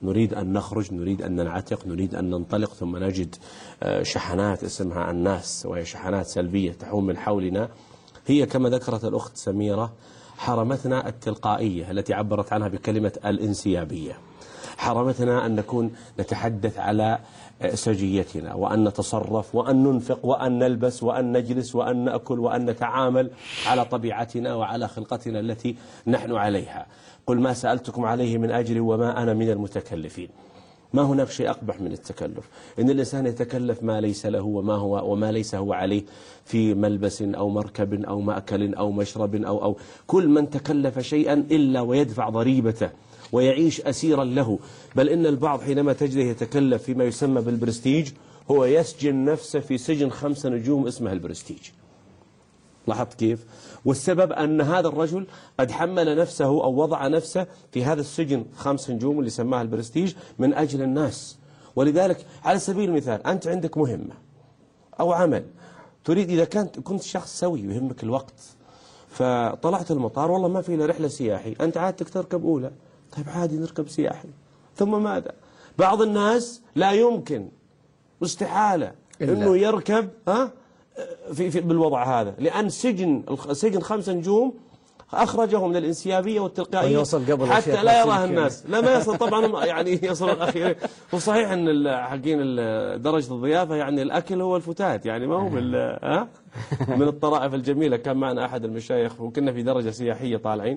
نريد أن نخرج، نريد أن ننعتق، نريد أن ننطلق، ثم نجد شحنات اسمها الناس، وهي شحنات سلبية تحوم من حولنا. هي كما ذكرت الأخت سميرة حرمتنا التلقائية التي عبرت عنها بكلمة الانسيابية، حرمتنا أن نكون نتحدث على سجيتنا، وأن نتصرف، وأن ننفق، وأن نلبس، وأن نجلس، وأن نأكل، وأن نتعامل على طبيعتنا وعلى خلقتنا التي نحن عليها. قل ما سألتكم عليه من أجر وما أنا من المتكلفين. ما هناك شيء أقبح من التكلف، إن الإنسان يتكلف ما ليس له وما ليس هو عليه في ملبس أو مركب أو مأكل أو مشرب أو كل من تكلف شيئا إلا ويدفع ضريبته ويعيش أسيرا له. بل إن البعض حينما تجده يتكلف فيما يسمى بالبرستيج هو يسجن نفسه في سجن 5 نجوم اسمه البرستيج. لاحظت كيف؟ والسبب أن هذا الرجل قد حمل نفسه أو وضع نفسه في هذا السجن 5 نجوم اللي سماها البرستيج من أجل الناس. ولذلك على سبيل المثال أنت عندك مهمة أو عمل تريد، إذا كنت شخص سوي يهمك الوقت، فطلعت المطار والله ما في إلا رحلة سياحي، أنت عادتك تركب أولى، طيب عادي نركب سياحي، ثم ماذا؟ بعض الناس لا يمكن، استحالة إنه يركب في بالوضع هذا، لأن سجن 5 نجوم أخرجه من الانسيابية والتلقائية حتى لا يراه الناس. لا ما يصل طبعا، يعني يصل الأخير. وصحيح أن حقين درجة الضيافة يعني الأكل هو الفتات، يعني ما هو من الطرائف الجميلة. كان معنا أحد المشايخ وكنا في درجة سياحية طالعين،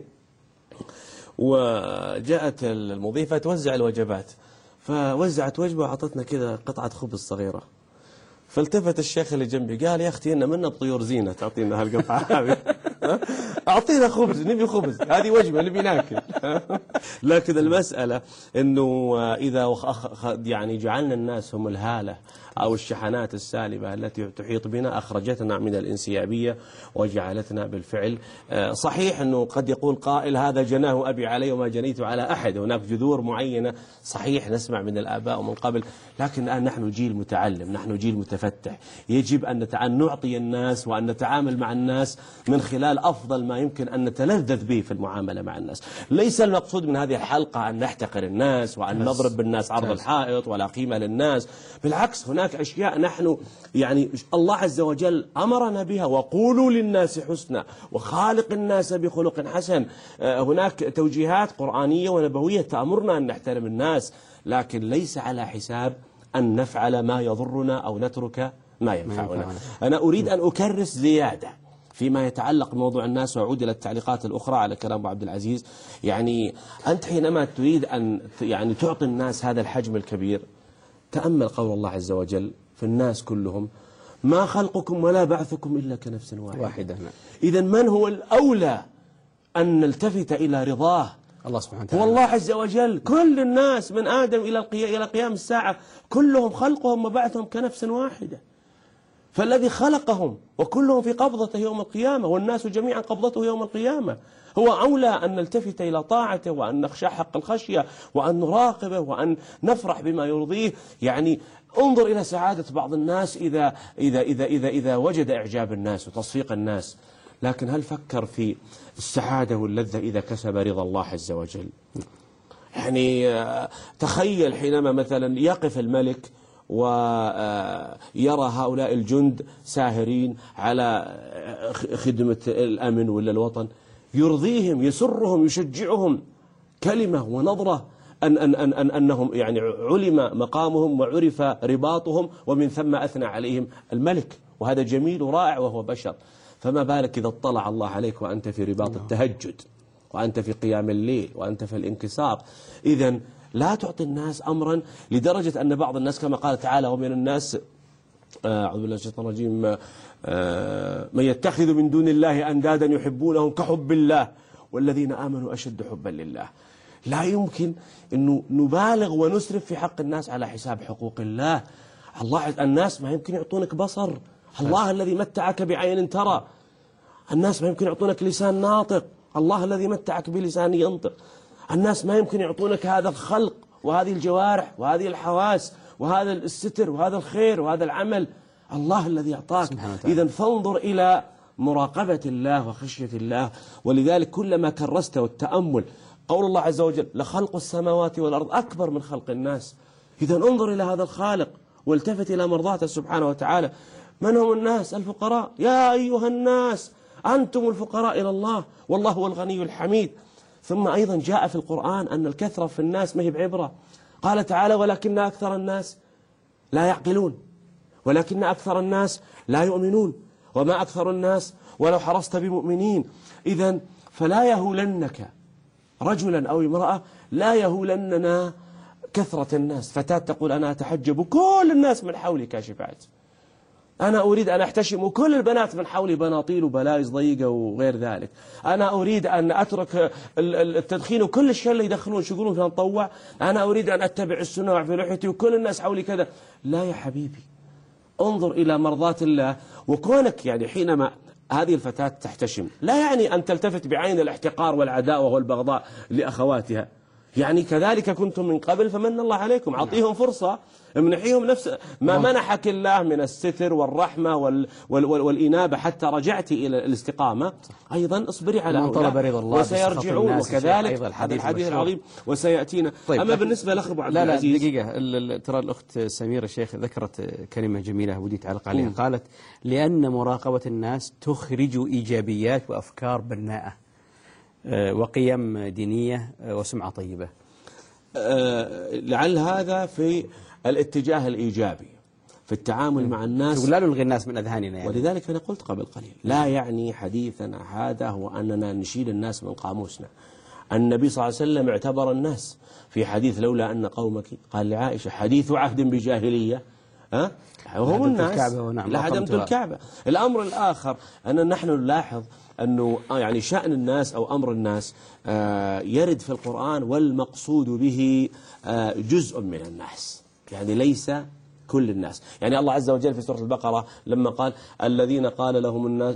وجاءت المضيفة توزع الوجبات، فوزعت وجبة وعطتنا كذا قطعة خبز صغيرة، فالتفت الشيخ اللي جنبي قال يا أختي إن منا بطيور زينة تعطينا هالقطعة هذه، أعطينا خبز، نبي خبز، هذه وجبة نبي ناكل. لكن المسألة إنه إذا يعني جعلنا الناس هم الهالة أو الشحنات السالبة التي تحيط بنا أخرجتنا من الانسيابية وجعلتنا بالفعل. صحيح أنه قد يقول قائل هذا جناه أبي علي وما جنيت على أحد، هناك جذور معينة صحيح نسمع من الآباء ومن قبل، لكن الآن نحن جيل متعلم، نحن جيل متفتح، يجب أن نعطي الناس وأن نتعامل مع الناس من خلال أفضل ما يمكن أن نتلذذ به في المعاملة مع الناس. ليس المقصود من هذه الحلقة أن نحتقر الناس وأن نضرب بالناس عرض الحائط ولا قيمة للناس، بالعكس هناك أشياء نحن يعني الله عز وجل أمرنا بها، وقولوا للناس حسنا وخالق الناس بخلق حسن. هناك توجيهات قرآنية ونبوية تأمرنا أن نحترم الناس، لكن ليس على حساب أن نفعل ما يضرنا أو نترك ما ينفعنا. أنا أريد أن أكرس زيادة فيما يتعلق بموضوع الناس، وأعود إلى التعليقات الأخرى على كلام أبو عبد العزيز. يعني أنت حينما تريد أن يعني تعطي الناس هذا الحجم الكبير، تأمل قول الله عز وجل في الناس كلهم ما خلقكم ولا بعثكم إلا كنفس واحدة. إذن من هو الأولى أن نلتفت إلى رضاه؟ الله سبحانه وتعالى. والله عز وجل. كل الناس من آدم إلى قيام الساعة كلهم خلقهم وبعثهم كنفس واحدة، فالذي خلقهم وكلهم في قبضته يوم القيامة، والناس جميعا قبضته يوم القيامة، هو أولى أن نلتفت إلى طاعته وأن نخشى حق الخشية وأن نراقبه وأن نفرح بما يرضيه. يعني انظر إلى سعادة بعض الناس إذا وجد إعجاب الناس وتصفيق الناس، لكن هل فكر في السعادة واللذة إذا كسب رضا الله عز وجل؟ يعني تخيل حينما مثلا يقف الملك ويرى هؤلاء الجند ساهرين على خدمة الأمن ولا الوطن، يرضيهم، يسرهم، يشجعهم كلمة ونظرة أنهم يعني علم مقامهم وعرف رباطهم، ومن ثم أثنى عليهم الملك، وهذا جميل ورائع وهو بشر. فما بالك إذا اطلع الله عليك وأنت في رباط التهجد وأنت في قيام الليل وأنت في الانكسار. إذن لا تعطي الناس أمرا لدرجة أن بعض الناس كما قال تعالى ومن الناس أعوذ بالله من الشيطان الرجيم من يتخذ من دون الله أندادا يحبونهم كحب الله والذين آمنوا أشد حبا لله. لا يمكن أنه نبالغ ونسرف في حق الناس على حساب حقوق الله. الله الناس ما يمكن يعطونك بصر، الله الذي متعك بعين ترى. الناس ما يمكن يعطونك لسان ناطق، الله الذي متعك بلسان ينطق. الناس ما يمكن يعطونك هذا الخلق وهذه الجوارح وهذه الحواس وهذا الستر وهذا الخير وهذا العمل، الله الذي أعطاك. إذن فانظر إلى مراقبة الله وخشية الله. ولذلك كلما كرست والتأمل قول الله عز وجل لخلق السماوات والأرض أكبر من خلق الناس. إذا انظر إلى هذا الخالق والتفت إلى مرضاته سبحانه وتعالى. من هم الناس؟ الفقراء. يا أيها الناس أنتم الفقراء إلى الله والله هو الغني الحميد. ثم أيضا جاء في القرآن أن الكثرة في الناس ما هي بعبرة. قال تعالى ولكن أكثر الناس لا يعقلون، ولكن أكثر الناس لا يؤمنون، وما أكثر الناس ولو حرصت بمؤمنين. إذن فلا يهولنك رجلا أو امرأة، لا يهولننا كثرة الناس. فتاة تقول أنا أتحجب كل الناس من حولي كاشفات، أنا أريد أن أحتشم كل البنات من حولي بناطيل وبلايز ضيقة وغير ذلك، أنا أريد أن أترك التدخين وكل الشيء اللي يدخلون شو يقولون فينا نطوع، أنا أريد أن أتبع السنة في لحيتي وكل الناس حولي كذا. لا يا حبيبي، انظر إلى مرضات الله. وكونك يعني حينما هذه الفتاة تحتشم لا يعني أن تلتفت بعين الاحتقار والعداوة والبغضاء لأخواتها، يعني كذلك كنتم من قبل فمن الله عليكم. أعطيهم فرصة، امنحيهم نفس ما منحك الله من الستر والرحمة والإنابة حتى رجعت إلى الاستقامة. أيضا اصبري على هؤلاء وسيرجعون، وكذلك هذا الحديث العظيم وسيأتينا. طيب أما بالنسبة لأخ أبو عبد العزيز، دقيقة، ترى الأخت سميرة شيخ ذكرت كلمة جميلة ودي تعلق عليها. قالت لأن مراقبة الناس تخرج إيجابيات وأفكار بناءة وقيم دينية وسمعة طيبة. لعل هذا في الاتجاه الإيجابي في التعامل مع الناس، ولا نلغي الناس من أذهاننا يعني. ولذلك أنا قلت قبل قليل لا يعني حديثنا هذا هو أننا نشيل الناس من قاموسنا. النبي صلى الله عليه وسلم اعتبر الناس في حديث لولا أن قومك، قال لعائشة حديث عهد بجاهلية وهم الناس لا هدمت الكعبة. الأمر الآخر أن نحن نلاحظ أنه يعني شأن الناس أو أمر الناس يرد في القرآن والمقصود به جزء من الناس، يعني ليس كل الناس. يعني الله عز وجل في سورة البقرة لما قال الذين قال لهم الناس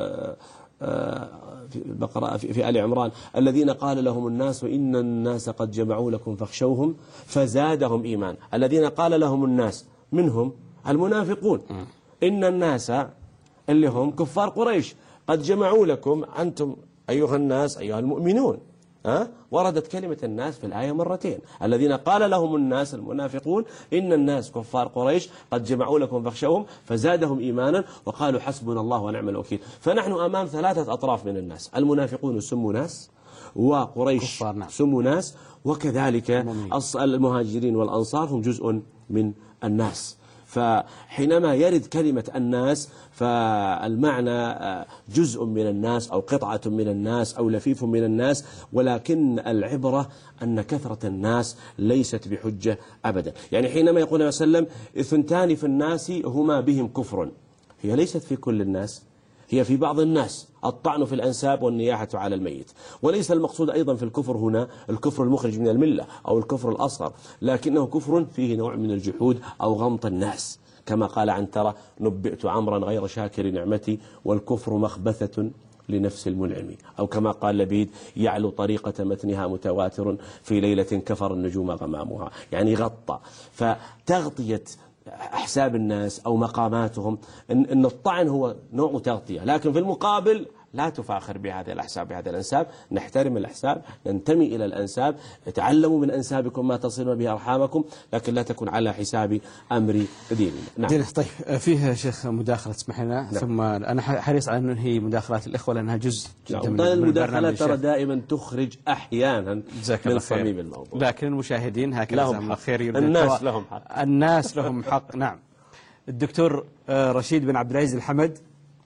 في البقرة في آل عمران الذين قال لهم الناس إن الناس قد جمعوا لكم فاخشوهم فزادهم إيمان. الذين قال لهم الناس منهم المنافقون، إن الناس اللي هم كفار قريش قد جمعوا لكم أنتم أيها الناس أيها المؤمنون. وردت كلمة الناس في الآية مرتين. الذين قال لهم الناس المنافقون إن الناس كفار قريش قد جمعوا لكم فاخشوهم فزادهم إيمانا وقالوا حسبنا الله ونعم الوكيل. فنحن أمام ثلاثة أطراف من الناس، المنافقون سموا ناس، وقريش سموا ناس، وكذلك المهاجرين والأنصار هم جزء من الناس. فحينما يرد كلمة الناس فالمعنى جزء من الناس أو قطعة من الناس أو لفيف من الناس، ولكن العبرة أن كثرة الناس ليست بحجة أبدا. يعني حينما يقول النبي صلى الله عليه وسلم اثنتان في الناس هما بهم كفر، هي ليست في كل الناس، هي في بعض الناس، الطعن في الأنساب والنياحة على الميت. وليس المقصود أيضا في الكفر هنا الكفر المخرج من الملة أو الكفر الأصغر، لكنه كفر فيه نوع من الجحود أو غمط الناس، كما قال عنترة نبئت عمرا غير شاكر نعمتي والكفر مخبثة لنفس المنعم، أو كما قال لبيد يعلو طريقة متنها متواتر في ليلة كفر النجوم غمامها، يعني غطى. فتغطية أحساب الناس أو مقاماتهم إن الطعن هو نوع تغطية، لكن في المقابل لا تفاخر بهذه الأحساب بهذه الأنساب. نحترم الأحساب، ننتمي إلى الأنساب، تعلموا من أنسابكم ما تصلون به أرحامكم، لكن لا تكون على حساب أمر ديننا. نعم. طيب فيها شيخ مداخلة تسمح لنا. نعم. ثم أنا حريص على أن ننهي مداخلات الإخوة لأنها جزء جدا من المداخلات ترى دائما تخرج أحيانا من صميم الموضوع، لكن المشاهدين هكذا لهم حق. خير الناس لهم حق. الناس لهم حق. نعم. الدكتور رشيد بن عبد العزيز الحمد.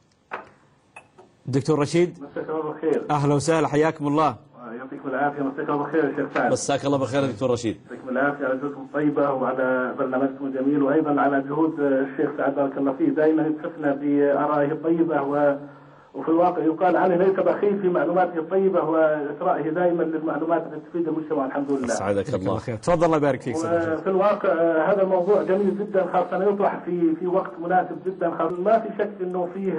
دكتور رشيد، مساك الله بخير. أهلا وسهلا، حياكم الله. يعطيكم العافية. مساك الله بخير يا شيخ سعد. مساك الله بخير دكتور رشيد. يعطيكم العافية على جهودكم الطيبة وعلى برنامجكم الجميل، وأيضا على جهود الشيخ سعد بارك الله فيه، دائما يتحفنا بآرائه الطيبة وفي الواقع يقال عنه ليس بخيل في معلوماته الطيبة وإثرائه دائما للمعلومات التي تفيد المجتمع. الحمد لله. سعدك الله. تفضل الله يبارك فيك. في الواقع هذا الموضوع جميل جدا، خاصة يطرح في وقت مناسب جدا. ما في شك انه فيه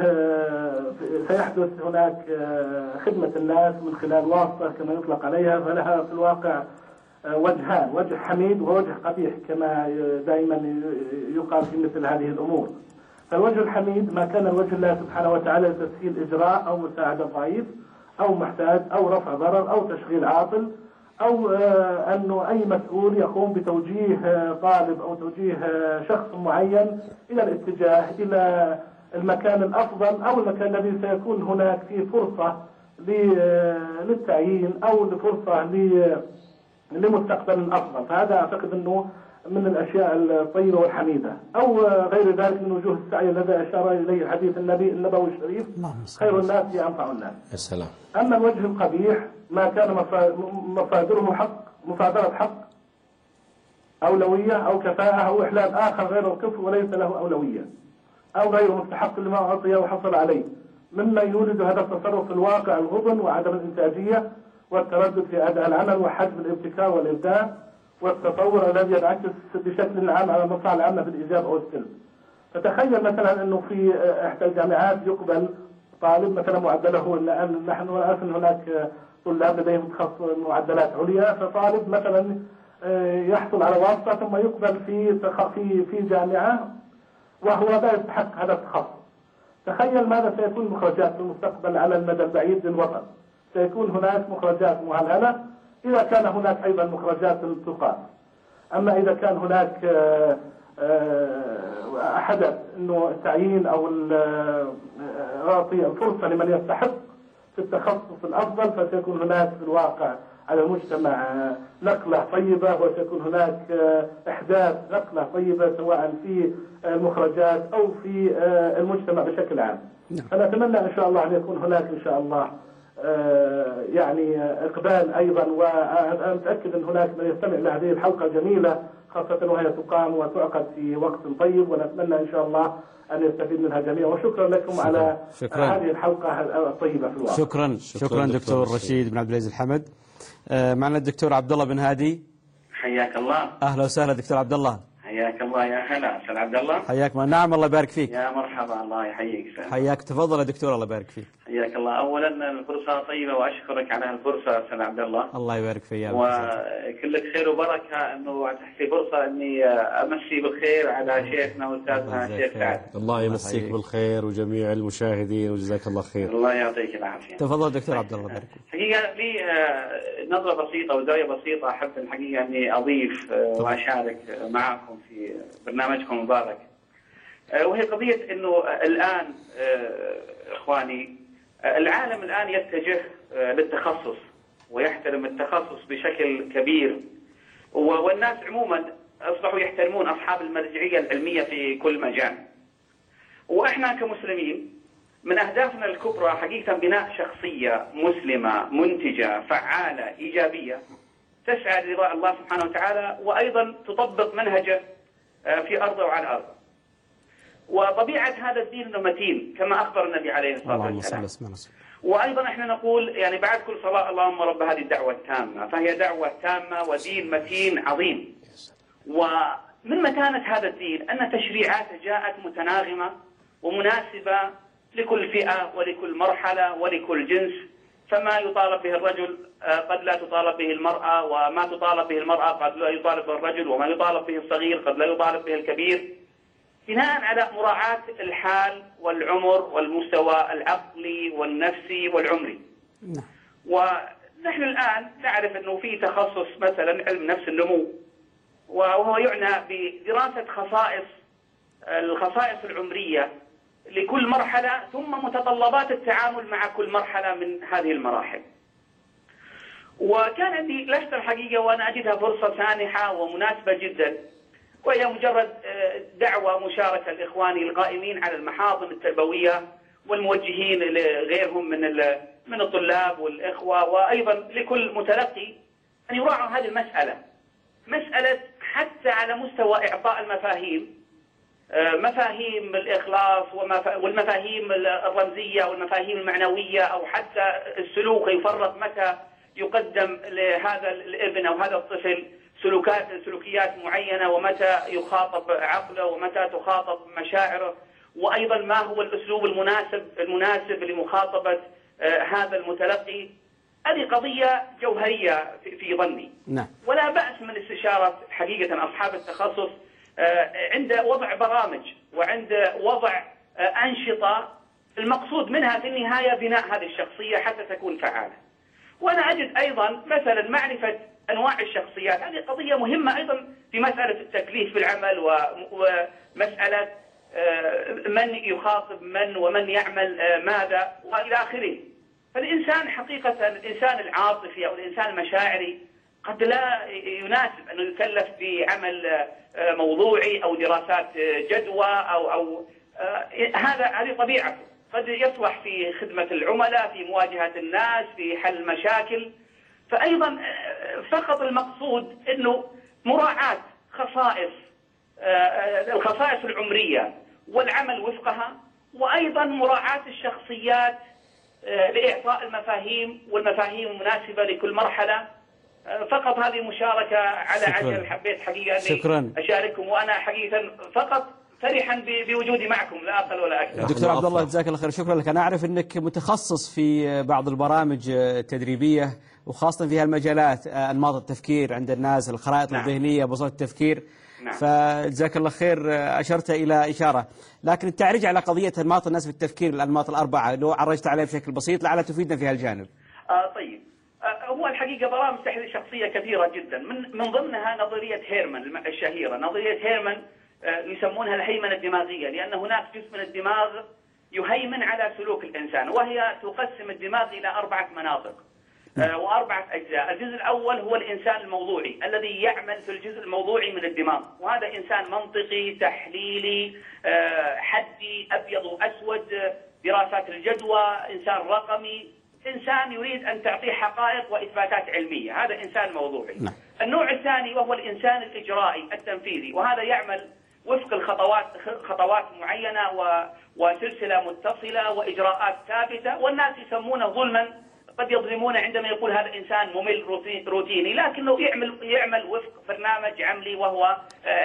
سيحدث هناك خدمة الناس من خلال واسطة كما يطلق عليها، فلها في الواقع وجهان، وجه حميد ووجه قبيح كما دائما يقال في مثل هذه الأمور. فالوجه الحميد ما كان الوجه الله سبحانه وتعالى لتسهيل إجراء أو مساعدة ضعيف أو محتاج أو رفع ضرر أو تشغيل عاطل أو أنه أي مسؤول يقوم بتوجيه طالب أو توجيه شخص معين إلى الاتجاه إلى المكان الأفضل أو المكان الذي سيكون هناك فيه فرصة للتعيين أو لفرصة لمستقبل أفضل. فهذا أعتقد أنه من الأشياء الطيبة والحميدة، أو غير ذلك من وجوه السعي الذي أشار إليه الحديث النبوي الشريف: خير الناس أنفع الناس. السلام. أما الوجه القبيح ما كان مصادرة حق، أولوية أو كفاءة أو إحلال آخر غير الكفر وليس له أولوية، أو غير مستحق لما أعطي وحصل عليه، مما يولد هذا التصرف في الواقع الغبن وعدم الإنتاجية والتردد في أداء العمل وحجم الابتكار والإبداع والتطور الذي ينعكس بشكل عام على المصلحة العامة بالإيجاب أو السلب. فتخيل مثلا أنه في إحدى الجامعات يقبل طالب مثلا معدله، نحن نعرف أن هناك طلاب لديهم معدلات عليا، فطالب مثلا يحصل على واسطة ثم يقبل في جامعة وهو لا يستحق هذا التخصص. تخيل ماذا سيكون مخرجات في المستقبل على المدى البعيد للوطن. سيكون هناك مخرجات مهلهلة إذا كان هناك أيضا مخرجات تقاس. أما إذا كان هناك حدث أنه التعيين أو إعطاء الفرصة لمن يستحق في التخصص الأفضل، فسيكون هناك في الواقع على المجتمع نقلة طيبة، وسيكون هناك إحداث نقلة طيبة سواء في المخرجات أو في المجتمع بشكل عام. فنتمنى إن شاء الله أن يكون هناك إن شاء الله يعني إقبال أيضا، وأنا متأكد أن هناك من يستمع لهذه الحلقة الجميلة خاصة وهي تقام وتعقد في وقت طيب، ونتمنى إن شاء الله أن يستفيد منها جميعا. وشكرا لكم على هذه الحلقة الطيبة في الواقع. شكرا دكتور رشيد بن عبد العزيز الحمد. معنا الدكتور عبد الله بن هادي. حياك الله. أهلا وسهلا دكتور عبد الله. حياك الله. يا هلا استاذ عبد الله. حياك. نعم الله يبارك فيك. يا مرحبا. الله يحييك. حياك. تفضل يا دكتور الله يبارك فيك. حياك الله. اولا الفرصه طيبه واشكرك على هالفرصه استاذ عبد الله. الله يبارك فيك. وكلك خير وبركه انه تحكي فرصه اني امسي بالخير على شيخنا واستاذنا الشيخ سعد. الله يمسيك بالخير وجميع المشاهدين وجزاك الله خير. الله يعطيك العافيه. تفضل دكتور عبد الله يبارك فيك. حقيقه لي نظره بسيطه وزاويه بسيطه احب الحقيقه اني اضيف واشارك معكم في برنامجكم المبارك، وهي قضية أنه الآن إخواني العالم الآن يتجه للتخصص ويحترم التخصص بشكل كبير، والناس عموما أصبحوا يحترمون أصحاب المرجعية العلمية في كل مجال. وإحنا كمسلمين من أهدافنا الكبرى حقيقة بناء شخصية مسلمة منتجة فعالة إيجابية تسعى لرضاء الله سبحانه وتعالى، وأيضا تطبق منهجه في أرضه وعلى أرضه. وطبيعة هذا الدين أنه متين كما أخبر النبي عليه الصلاة والسلام. وأيضا إحنا نقول يعني بعد كل صلاة اللهم رب هذه الدعوة التامة، فهي دعوة تامة ودين متين عظيم. ومن متانة هذا الدين أن تشريعاته جاءت متناغمة ومناسبة لكل فئة ولكل مرحلة ولكل جنس. فما يطالب به الرجل قد لا تطالب به المرأة، وما تطالب به المرأة قد لا يطالب به الرجل، وما يطالب به الصغير قد لا يطالب به الكبير، بناء على مراعاة الحال والعمر والمستوى العقلي والنفسي والعمري. ونحن الآن نعرف أنه في تخصص مثلا علم نفس النمو، وهو يعنى بدراسة الخصائص العمرية لكل مرحلة، ثم متطلبات التعامل مع كل مرحلة من هذه المراحل. وكان عندي لفتة الحقيقة وأنا أجدها فرصة سانحة ومناسبة جدا، وهي مجرد دعوة مشاركة لإخواني القائمين على المحاضن التربوية والموجهين لغيرهم من الطلاب والإخوة، وأيضا لكل متلقي أن يراعوا هذه مسألة حتى على مستوى إعطاء المفاهيم، مفاهيم الإخلاص والمفاهيم الرمزية والمفاهيم المعنوية، أو حتى السلوك، يفرق متى يقدم لهذا الابن أو هذا الطفل سلوكيات معينة، ومتى يخاطب عقله، ومتى تخاطب مشاعره، وأيضا ما هو الأسلوب المناسب لمخاطبة هذا المتلقي. هذه قضية جوهرية في ظني. ولا بأس من استشارة حقيقة أصحاب التخصص عند وضع برامج وعند وضع أنشطة المقصود منها في النهاية بناء هذه الشخصية حتى تكون فعالة. وأنا أجد أيضا مثلا معرفة أنواع الشخصيات. هذه قضية مهمة أيضا في مسألة التكليف في العمل ومسألة من يخاطب من ومن يعمل ماذا وإلى آخره. فالإنسان حقيقة الإنسان العاطفي أو الإنسان المشاعري قد لا يناسب أنه يكلف بعمل موضوعي أو دراسات جدوى أو هذه طبيعته. قد يصلح في خدمة العملاء، في مواجهة الناس، في حل مشاكل. فأيضا فقط المقصود أنه مراعاة الخصائص العمرية والعمل وفقها، وأيضا مراعاة الشخصيات لإعطاء المفاهيم والمفاهيم المناسبة لكل مرحلة. فقط هذه مشاركة على عجل، حبيت حقيقة أني أشارككم، وأنا حقيقة فقط فرحا بوجودي معكم لا أقل ولا أكثر. دكتور عبد الله جزاك الله خير، شكرا لك. أنا أعرف أنك متخصص في بعض البرامج التدريبية وخاصة في هالمجالات، أنماط التفكير عند الناس، الخرائط الذهنية، بساطة التفكير. فجزاك الله خير، أشرت إلى إشارة، لكن التعريج على قضية أنماط الناس في التفكير، الأنماط الأربعة، لو عرجت عليها بشكل بسيط لعل تفيدنا في هالجانب. طيب، هو الحقيقة برامج تحليل شخصية كثيرة جدا، من ضمنها نظرية هيرمان الشهيرة. نظرية هيرمان يسمونها الهيمنة الدماغية، لأن هناك جزء من الدماغ يهيمن على سلوك الإنسان، وهي تقسم الدماغ إلى 4 مناطق و4 أجزاء. الجزء الأول هو الإنسان الموضوعي الذي يعمل في الجزء الموضوعي من الدماغ، وهذا إنسان منطقي تحليلي حدي أبيض وأسود، دراسات الجدوى، إنسان رقمي، إنسان يريد أن تعطيه حقائق وإثباتات علمية. هذا إنسان موضوعي. النوع الثاني وهو الإنسان الإجرائي التنفيذي، وهذا يعمل وفق خطوات معينة وسلسلة متصلة وإجراءات ثابتة، والناس يسمونه ظلما، قد يظلمونه عندما يقول هذا إنسان ممل روتيني، لكنه يعمل وفق برنامج عملي وهو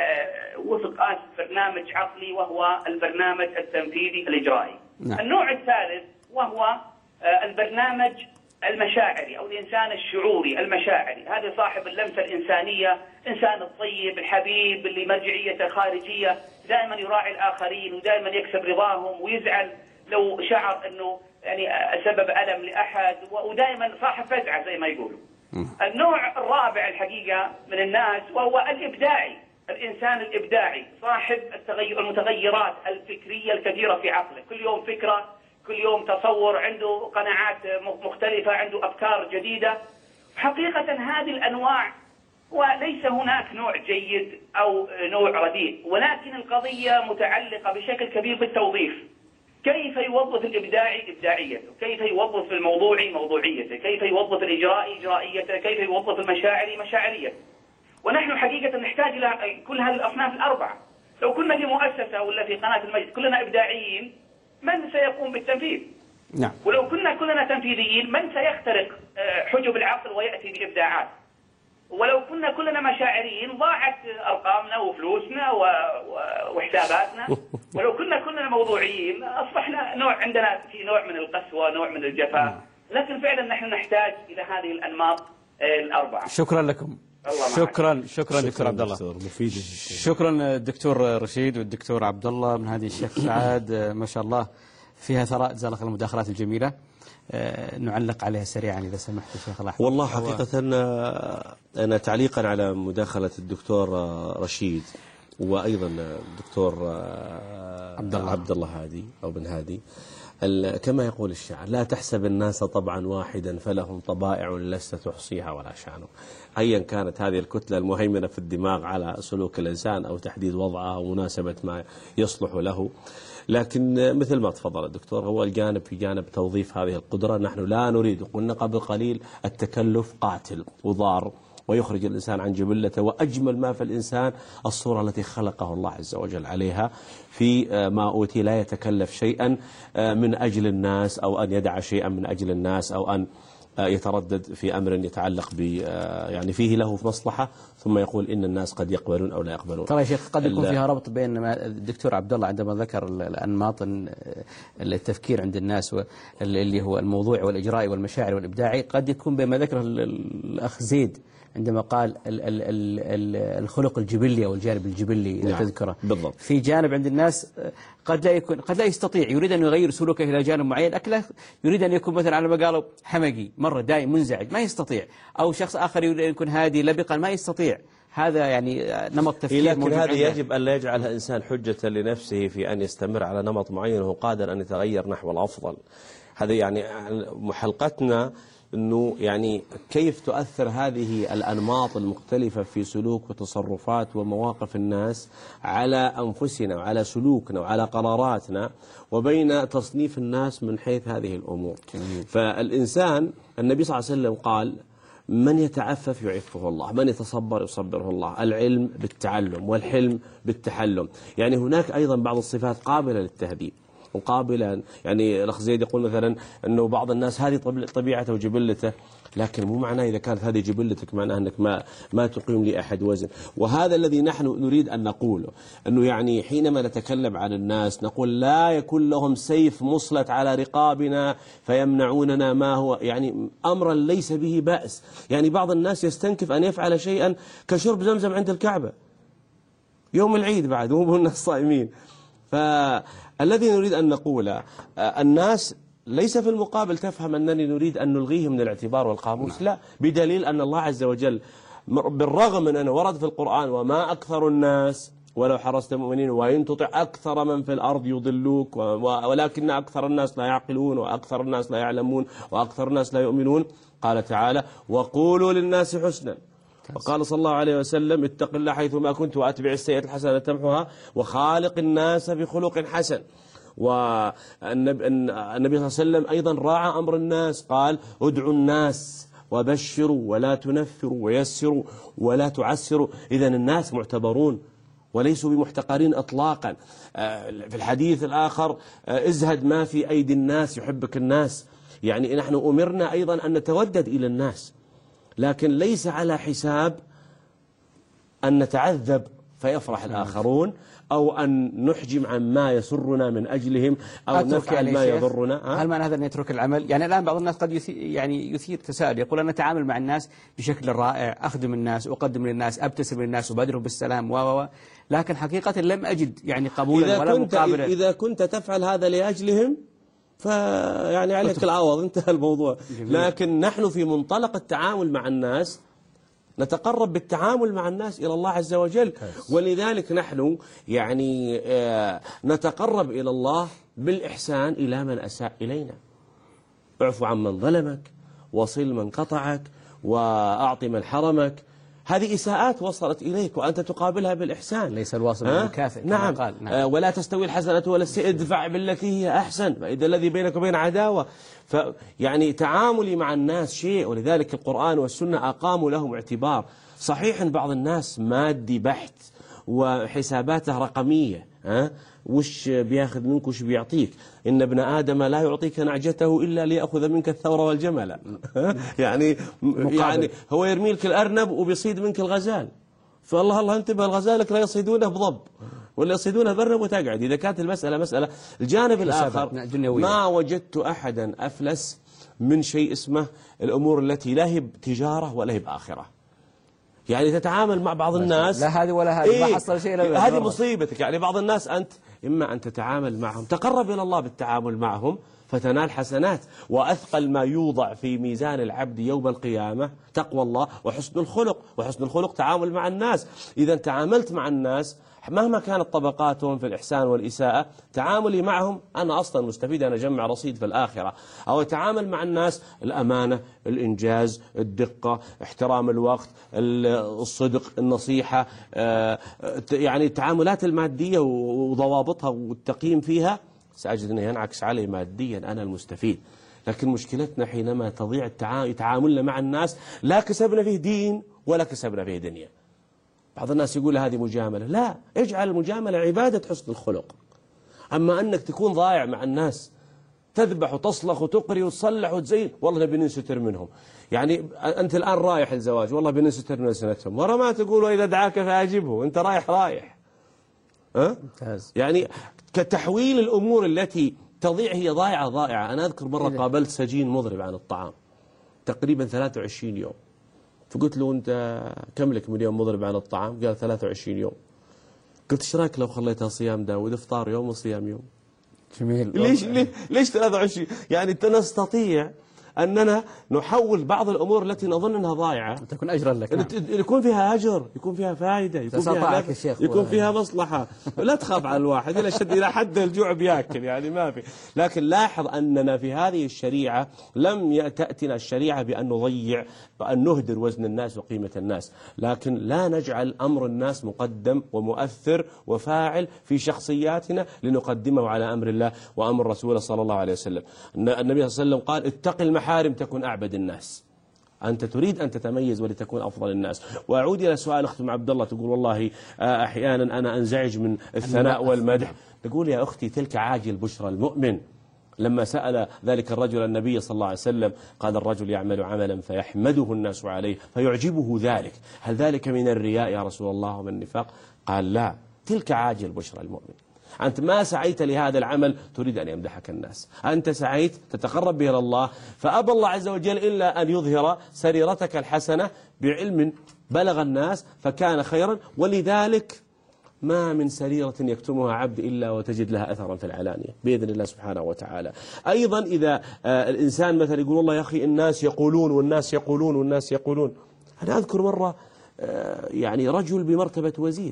وفق برنامج عقلي وهو البرنامج التنفيذي الإجرائي. النوع الثالث وهو البرنامج المشاعري أو الإنسان الشعوري المشاعري. هذا صاحب اللمسة الإنسانية، إنسان الطيب الحبيب اللي مرجعيته خارجية، دائما يراعي الآخرين ودائما يكسب رضاهم، ويزعل لو شعر أنه يعني سبب ألم لأحد، ودائما صاحب فزعة زي ما يقولوا. النوع الرابع الحقيقة من الناس وهو الإبداعي، الإنسان الإبداعي صاحب المتغيرات الفكرية الكثيرة في عقله، كل يوم فكرة، كل يوم تصور، عنده قناعات مختلفة، عنده أفكار جديدة. حقيقة هذه الأنواع، وليس هناك نوع جيد أو نوع رديء، ولكن القضية متعلقة بشكل كبير بالتوظيف. كيف يوظف الإبداعي إبداعيته، كيف يوظف الموضوعي موضوعيته، كيف يوظف الإجرائي إجرائيته، كيف يوظف المشاعري مشاعريته. ونحن حقيقة نحتاج إلى كل هذه الأصناف الأربعة. لو كنا في مؤسسة ولا في قناة المجد كلنا إبداعيين، من سيقوم بالتنفيذ؟ نعم. ولو كنا كلنا تنفيذيين، من سيخترق حجب العقل ويأتي بإبداعات؟ ولو كنا كلنا مشاعريين، ضاعت أرقامنا وفلوسنا وحساباتنا. ولو كنا كلنا موضوعيين، أصبحنا عندنا في نوع من القسوة، نوع من الجفاء. لكن فعلا نحن نحتاج إلى هذه الأنماط الأربعة. شكرا لكم. شكرا دكتور عبد الله. شكرا الدكتور رشيد والدكتور عبد الله من هذه الشيخ سعاد، ما شاء الله فيها ثراء. جزاك الله المداخلات الجميلة. نعلق عليها سريعا إذا سمحت شيخ الله. والله حقيقة أنا تعليقا على مداخلة الدكتور رشيد وأيضا الدكتور عبد الله هادي أو بن هادي، كما يقول الشاعر: لا تحسب الناس طبعا واحدا فلهم طبائع لست تحصيها ولا شان. أيا كانت هذه الكتلة المهيمنة في الدماغ على سلوك الإنسان أو تحديد وضعها ومناسبة ما يصلح له، لكن مثل ما تفضل الدكتور، هو الجانب في جانب توظيف هذه القدرة. نحن لا نريد، قلنا قبل قليل، التكلف قاتل وضار ويخرج الإنسان عن جبلته، وأجمل ما في الإنسان الصورة التي خلقه الله عز وجل عليها في ما أوتي، لا يتكلف شيئا من أجل الناس أو أن يدع شيئا من أجل الناس أو أن يتردد في أمر يتعلق ب يعني فيه له مصلحة ثم يقول إن الناس قد يقبلون أو لا يقبلون. ترى يا شيخ قد يكون فيها ربط بين ما الدكتور عبد الله عندما ذكر الأنماط التفكير عند الناس اللي هو الموضوعي والإجرائي والمشاعري والإبداعي، قد يكون بما ذكره الأخ زيد عندما قال الخلق الجبلي أو الجانب الجبلي إذا تذكره. بالضبط. في جانب عند الناس قد لا يستطيع، يريد أن يغير سلوكه إلى جانب معين، يريد أن يكون مثلا على ما قالوا حمقي مرة دائم منزعج ما يستطيع، أو شخص آخر يريد أن يكون هادي لبقا ما يستطيع. هذا يعني نمط تفكير. لكن هذا يجب أن لا يجعل الإنسان حجة لنفسه في أن يستمر على نمط معين وهو قادر أن يتغير نحو الأفضل. هذا يعني حلقتنا أنه يعني كيف تؤثر هذه الأنماط المختلفة في سلوك وتصرفات ومواقف الناس على أنفسنا وعلى سلوكنا وعلى قراراتنا، وبين تصنيف الناس من حيث هذه الأمور. فالإنسان النبي صلى الله عليه وسلم قال: من يتعفف يعفه الله، من يتصبر يصبره الله، العلم بالتعلم والحلم بالتحلم. يعني هناك أيضا بعض الصفات قابلة للتهذيب وقابلا، يعني الأخ زيد يقول مثلا أنه بعض الناس هذه طبيعته وجبلته، لكن مو معناه إذا كانت هذه جبلتك معناه أنك ما تقيم لأحد وزن. وهذا الذي نحن نريد أن نقوله، أنه يعني حينما نتكلم عن الناس نقول لا يكون لهم سيف مسلط على رقابنا فيمنعوننا ما هو يعني أمرا ليس به بأس. يعني بعض الناس يستنكف أن يفعل شيئا كشرب زمزم عند الكعبة يوم العيد بعد وهم الناس صائمين. فالذي نريد أن نقوله الناس ليس في المقابل تفهم أنني نريد أن نلغيه من الاعتبار والقاموس، لا، بدليل أن الله عز وجل بالرغم من أنه ورد في القرآن: وما أكثر الناس ولو حرصت مؤمنين وإن تطع أكثر من في الأرض يضلوك ولكن أكثر الناس لا يعقلون وأكثر الناس لا يعلمون وأكثر الناس لا يؤمنون. قال تعالى: وقولوا للناس حسنا. وقال صلى الله عليه وسلم: اتق الله حيثما كنت وأتبع السيئة الحسنة تمحها وخالق الناس بخلق حسن. والنبي صلى الله عليه وسلم أيضا راعى أمر الناس، قال: ادعوا الناس وبشروا ولا تنفروا ويسروا ولا تعسروا. إذن الناس معتبرون وليسوا بمحتقرين إطلاقا. في الحديث الآخر: ازهد ما في أيدي الناس يحبك الناس. يعني نحن أمرنا أيضا أن نتودد إلى الناس، لكن ليس على حساب أن نتعذب فيفرح الآخرون، أو أن نحجم عن ما يسرنا من أجلهم، أو نفعل ما يضرنا. هل معنى هذا أن يترك العمل؟ يعني الآن بعض الناس قد يثير تساؤل، يقول أنا أتعامل مع الناس بشكل رائع، أخدم الناس، أقدم للناس، أبتسم للناس، أبادرهم بالسلام لكن حقيقة لم أجد يعني قبولا ولا مقابلة. إذا كنت تفعل هذا لأجلهم فيعني عليك العوض، انتهى الموضوع. لكن نحن في منطلق التعامل مع الناس نتقرب بالتعامل مع الناس إلى الله عز وجل، ولذلك نحن يعني نتقرب إلى الله بالإحسان إلى من أساء إلينا. اعفو عن من ظلمك، وصل من قطعك، وأعط من حرمك. هذه إساءات وصلت إليك وأنت تقابلها بالإحسان. ليس الواصل بالمكافئ. نعم. ولا تستوي الحسنة ولا السيئة، ادفع بالتي هي أحسن فإذا الذي بينك وبين عداوة. يعني تعاملي مع الناس شيء، ولذلك القرآن والسنة أقاموا لهم اعتبار. صحيح أن بعض الناس مادي بحت وحساباته رقمية، وش بياخذ منك وش بيعطيك. إن ابن آدم لا يعطيك نعجته إلا ليأخذ منك الثور والجمل. يعني هو يرمي لك الأرنب وبيصيد منك الغزال، فالله انتبه، الغزالك لا يصيدونه بضب ولا يصيدونه بأرنب وتقعد. إذا كانت المسألة مسألة الجانب الآخر، ما وجدت أحدا أفلس من شيء اسمه الأمور التي لا هي تجارة ولا هي بآخرة. يعني تتعامل مع بعض الناس لا هذه ولا هذه، ما حصل شيء. هذه مصيبتك. يعني بعض الناس أنت إما أن تتعامل معهم، تقرب إلى الله بالتعامل معهم فتنال حسنات، وأثقل ما يوضع في ميزان العبد يوم القيامة تقوى الله وحسن الخلق. وحسن الخلق تعامل مع الناس. إذا تعاملت مع الناس مهما كانت طبقاتهم في الإحسان والإساءة، تعاملي معهم أنا أصلا مستفيد، أنا أجمع رصيد في الآخرة. أو أتعامل مع الناس الأمانة، الإنجاز، الدقة، احترام الوقت، الصدق، النصيحة، يعني التعاملات المادية وضوابطها والتقييم فيها، سأجد أنه ينعكس علي ماديا أنا المستفيد. لكن مشكلتنا حينما تضيع تعاملنا مع الناس، لا كسبنا فيه دين ولا كسبنا فيه دنيا. بعض الناس يقول هذه مجاملة، لا، اجعل المجاملة عبادة حسن الخلق. أما أنك تكون ضايع مع الناس، تذبح وتصلخ وتقري وتصلح وتزين، والله نبي ننستر منهم. يعني أنت الآن رايح الزواج، والله بننستر من سنتهم، ورا ما تقول وإذا دعاك فأجبه، أنت رايح. يعني كتحويل الأمور التي تضيع هي ضائعة. أنا أذكر مرة قابلت سجين مضرب عن الطعام تقريبا 23 يوم، فقلت له أنت كم لك من يوم مضرب عن الطعام؟ قال 23 يوم. قلت ايش رايك لو خليتها صيام داود، افطار يوم وصيام يوم؟ جميل. ليش 23؟ يعني نستطيع أننا نحول بعض الأمور التي نظن أنها ضائعة تكون أجرا لك. نعم. يكون فيها أجر، يكون فيها فائدة، يكون فيها مصلحة. لا تخاف على الواحد، إلى حد الجوع بياكل، يعني ما في. لكن لاحظ أننا في هذه الشريعة لم تأتنا الشريعة بأن نضيع، بأن نهدر وزن الناس وقيمة الناس، لكن لا نجعل أمر الناس مقدم ومؤثر وفاعل في شخصياتنا لنقدمه على أمر الله وأمر رسوله صلى الله عليه وسلم. النبي صلى الله عليه وسلم قال اتق المحارم تكن أعبد الناس. أنت تريد أن تتميز ولتكون أفضل الناس. وأعود إلى سؤال أختي عبد الله، تقول والله أحيانا أنا أنزعج من الثناء والمدح. تقول يا أختي تلك عاجل بشرى المؤمن. لما سأل ذلك الرجل النبي صلى الله عليه وسلم قال الرجل يعمل عملا فيحمده الناس عليه فيعجبه ذلك، هل ذلك من الرياء يا رسول الله ومن النفاق؟ قال لا، تلك عاجل بشرى المؤمن. أنت ما سعيت لهذا العمل تريد أن يمدحك الناس، أنت سعيت تتقرب به إلى الله، فأبى الله عز وجل إلا أن يظهر سريرتك الحسنة بعلم بلغ الناس فكان خيرا. ولذلك ما من سريرة يكتمها عبد إلا وتجد لها أثرا في العلانية بإذن الله سبحانه وتعالى. أيضا إذا الإنسان مثلا يقول والله يا أخي الناس يقولون والناس يقولون والناس يقولون. أنا أذكر مرة يعني رجل بمرتبة وزير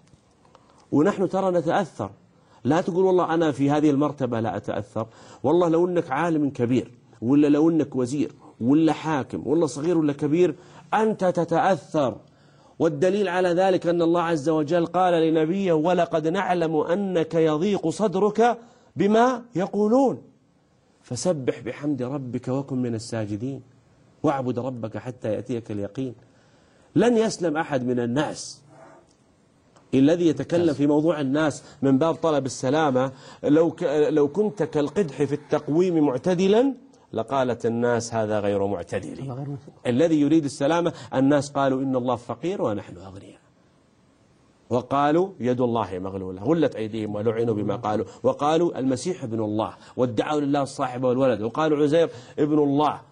ونحن ترى نتأثر. لا تقول والله أنا في هذه المرتبة لا أتأثر، والله لو أنك عالم كبير ولا لو أنك وزير ولا حاكم ولا صغير ولا كبير أنت تتأثر. والدليل على ذلك أن الله عز وجل قال لنبيه ولقد نعلم أنك يضيق صدرك بما يقولون فسبح بحمد ربك وكن من الساجدين واعبد ربك حتى يأتيك اليقين. لن يسلم أحد من الناس الذي يتكلم في موضوع الناس من باب طلب السلامة. لو كنت كالقدح في التقويم معتدلا لقالت الناس هذا غير معتدل. الذي يريد السلامة الناس قالوا إن الله فقير ونحن أغنياء، وقالوا يد الله مغلولة غلت أيديهم ولعنوا بما قالوا، وقالوا المسيح ابن الله وادعوا لله الصاحب والولد، وقالوا عزير ابن الله.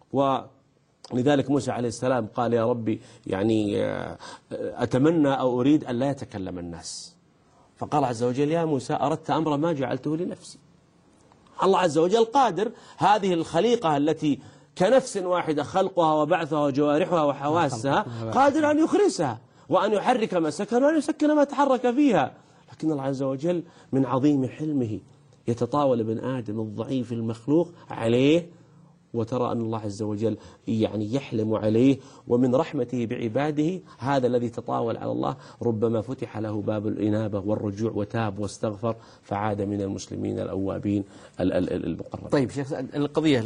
ولذلك موسى عليه السلام قال يا ربي يعني أتمنى أو أريد أن لا يتكلم الناس، فقال عز وجل يا موسى أردت أمر ما جعلته لنفسي. الله عز وجل قادر هذه الخليقة التي كنفس واحدة خلقها وبعثها وجوارحها وحواسها قادر أن يخرسها وأن يحرك ما سكن وأن يسكن ما تحرك فيها. لكن الله عز وجل من عظيم حلمه يتطاول ابن آدم الضعيف المخلوق عليه، وترى أن الله عز وجل يعني يحلم عليه. ومن رحمته بعباده هذا الذي تطاول على الله ربما فتح له باب الإنابة والرجوع وتاب واستغفر فعاد من المسلمين الأوابين المقربين. طيب شيخ القضية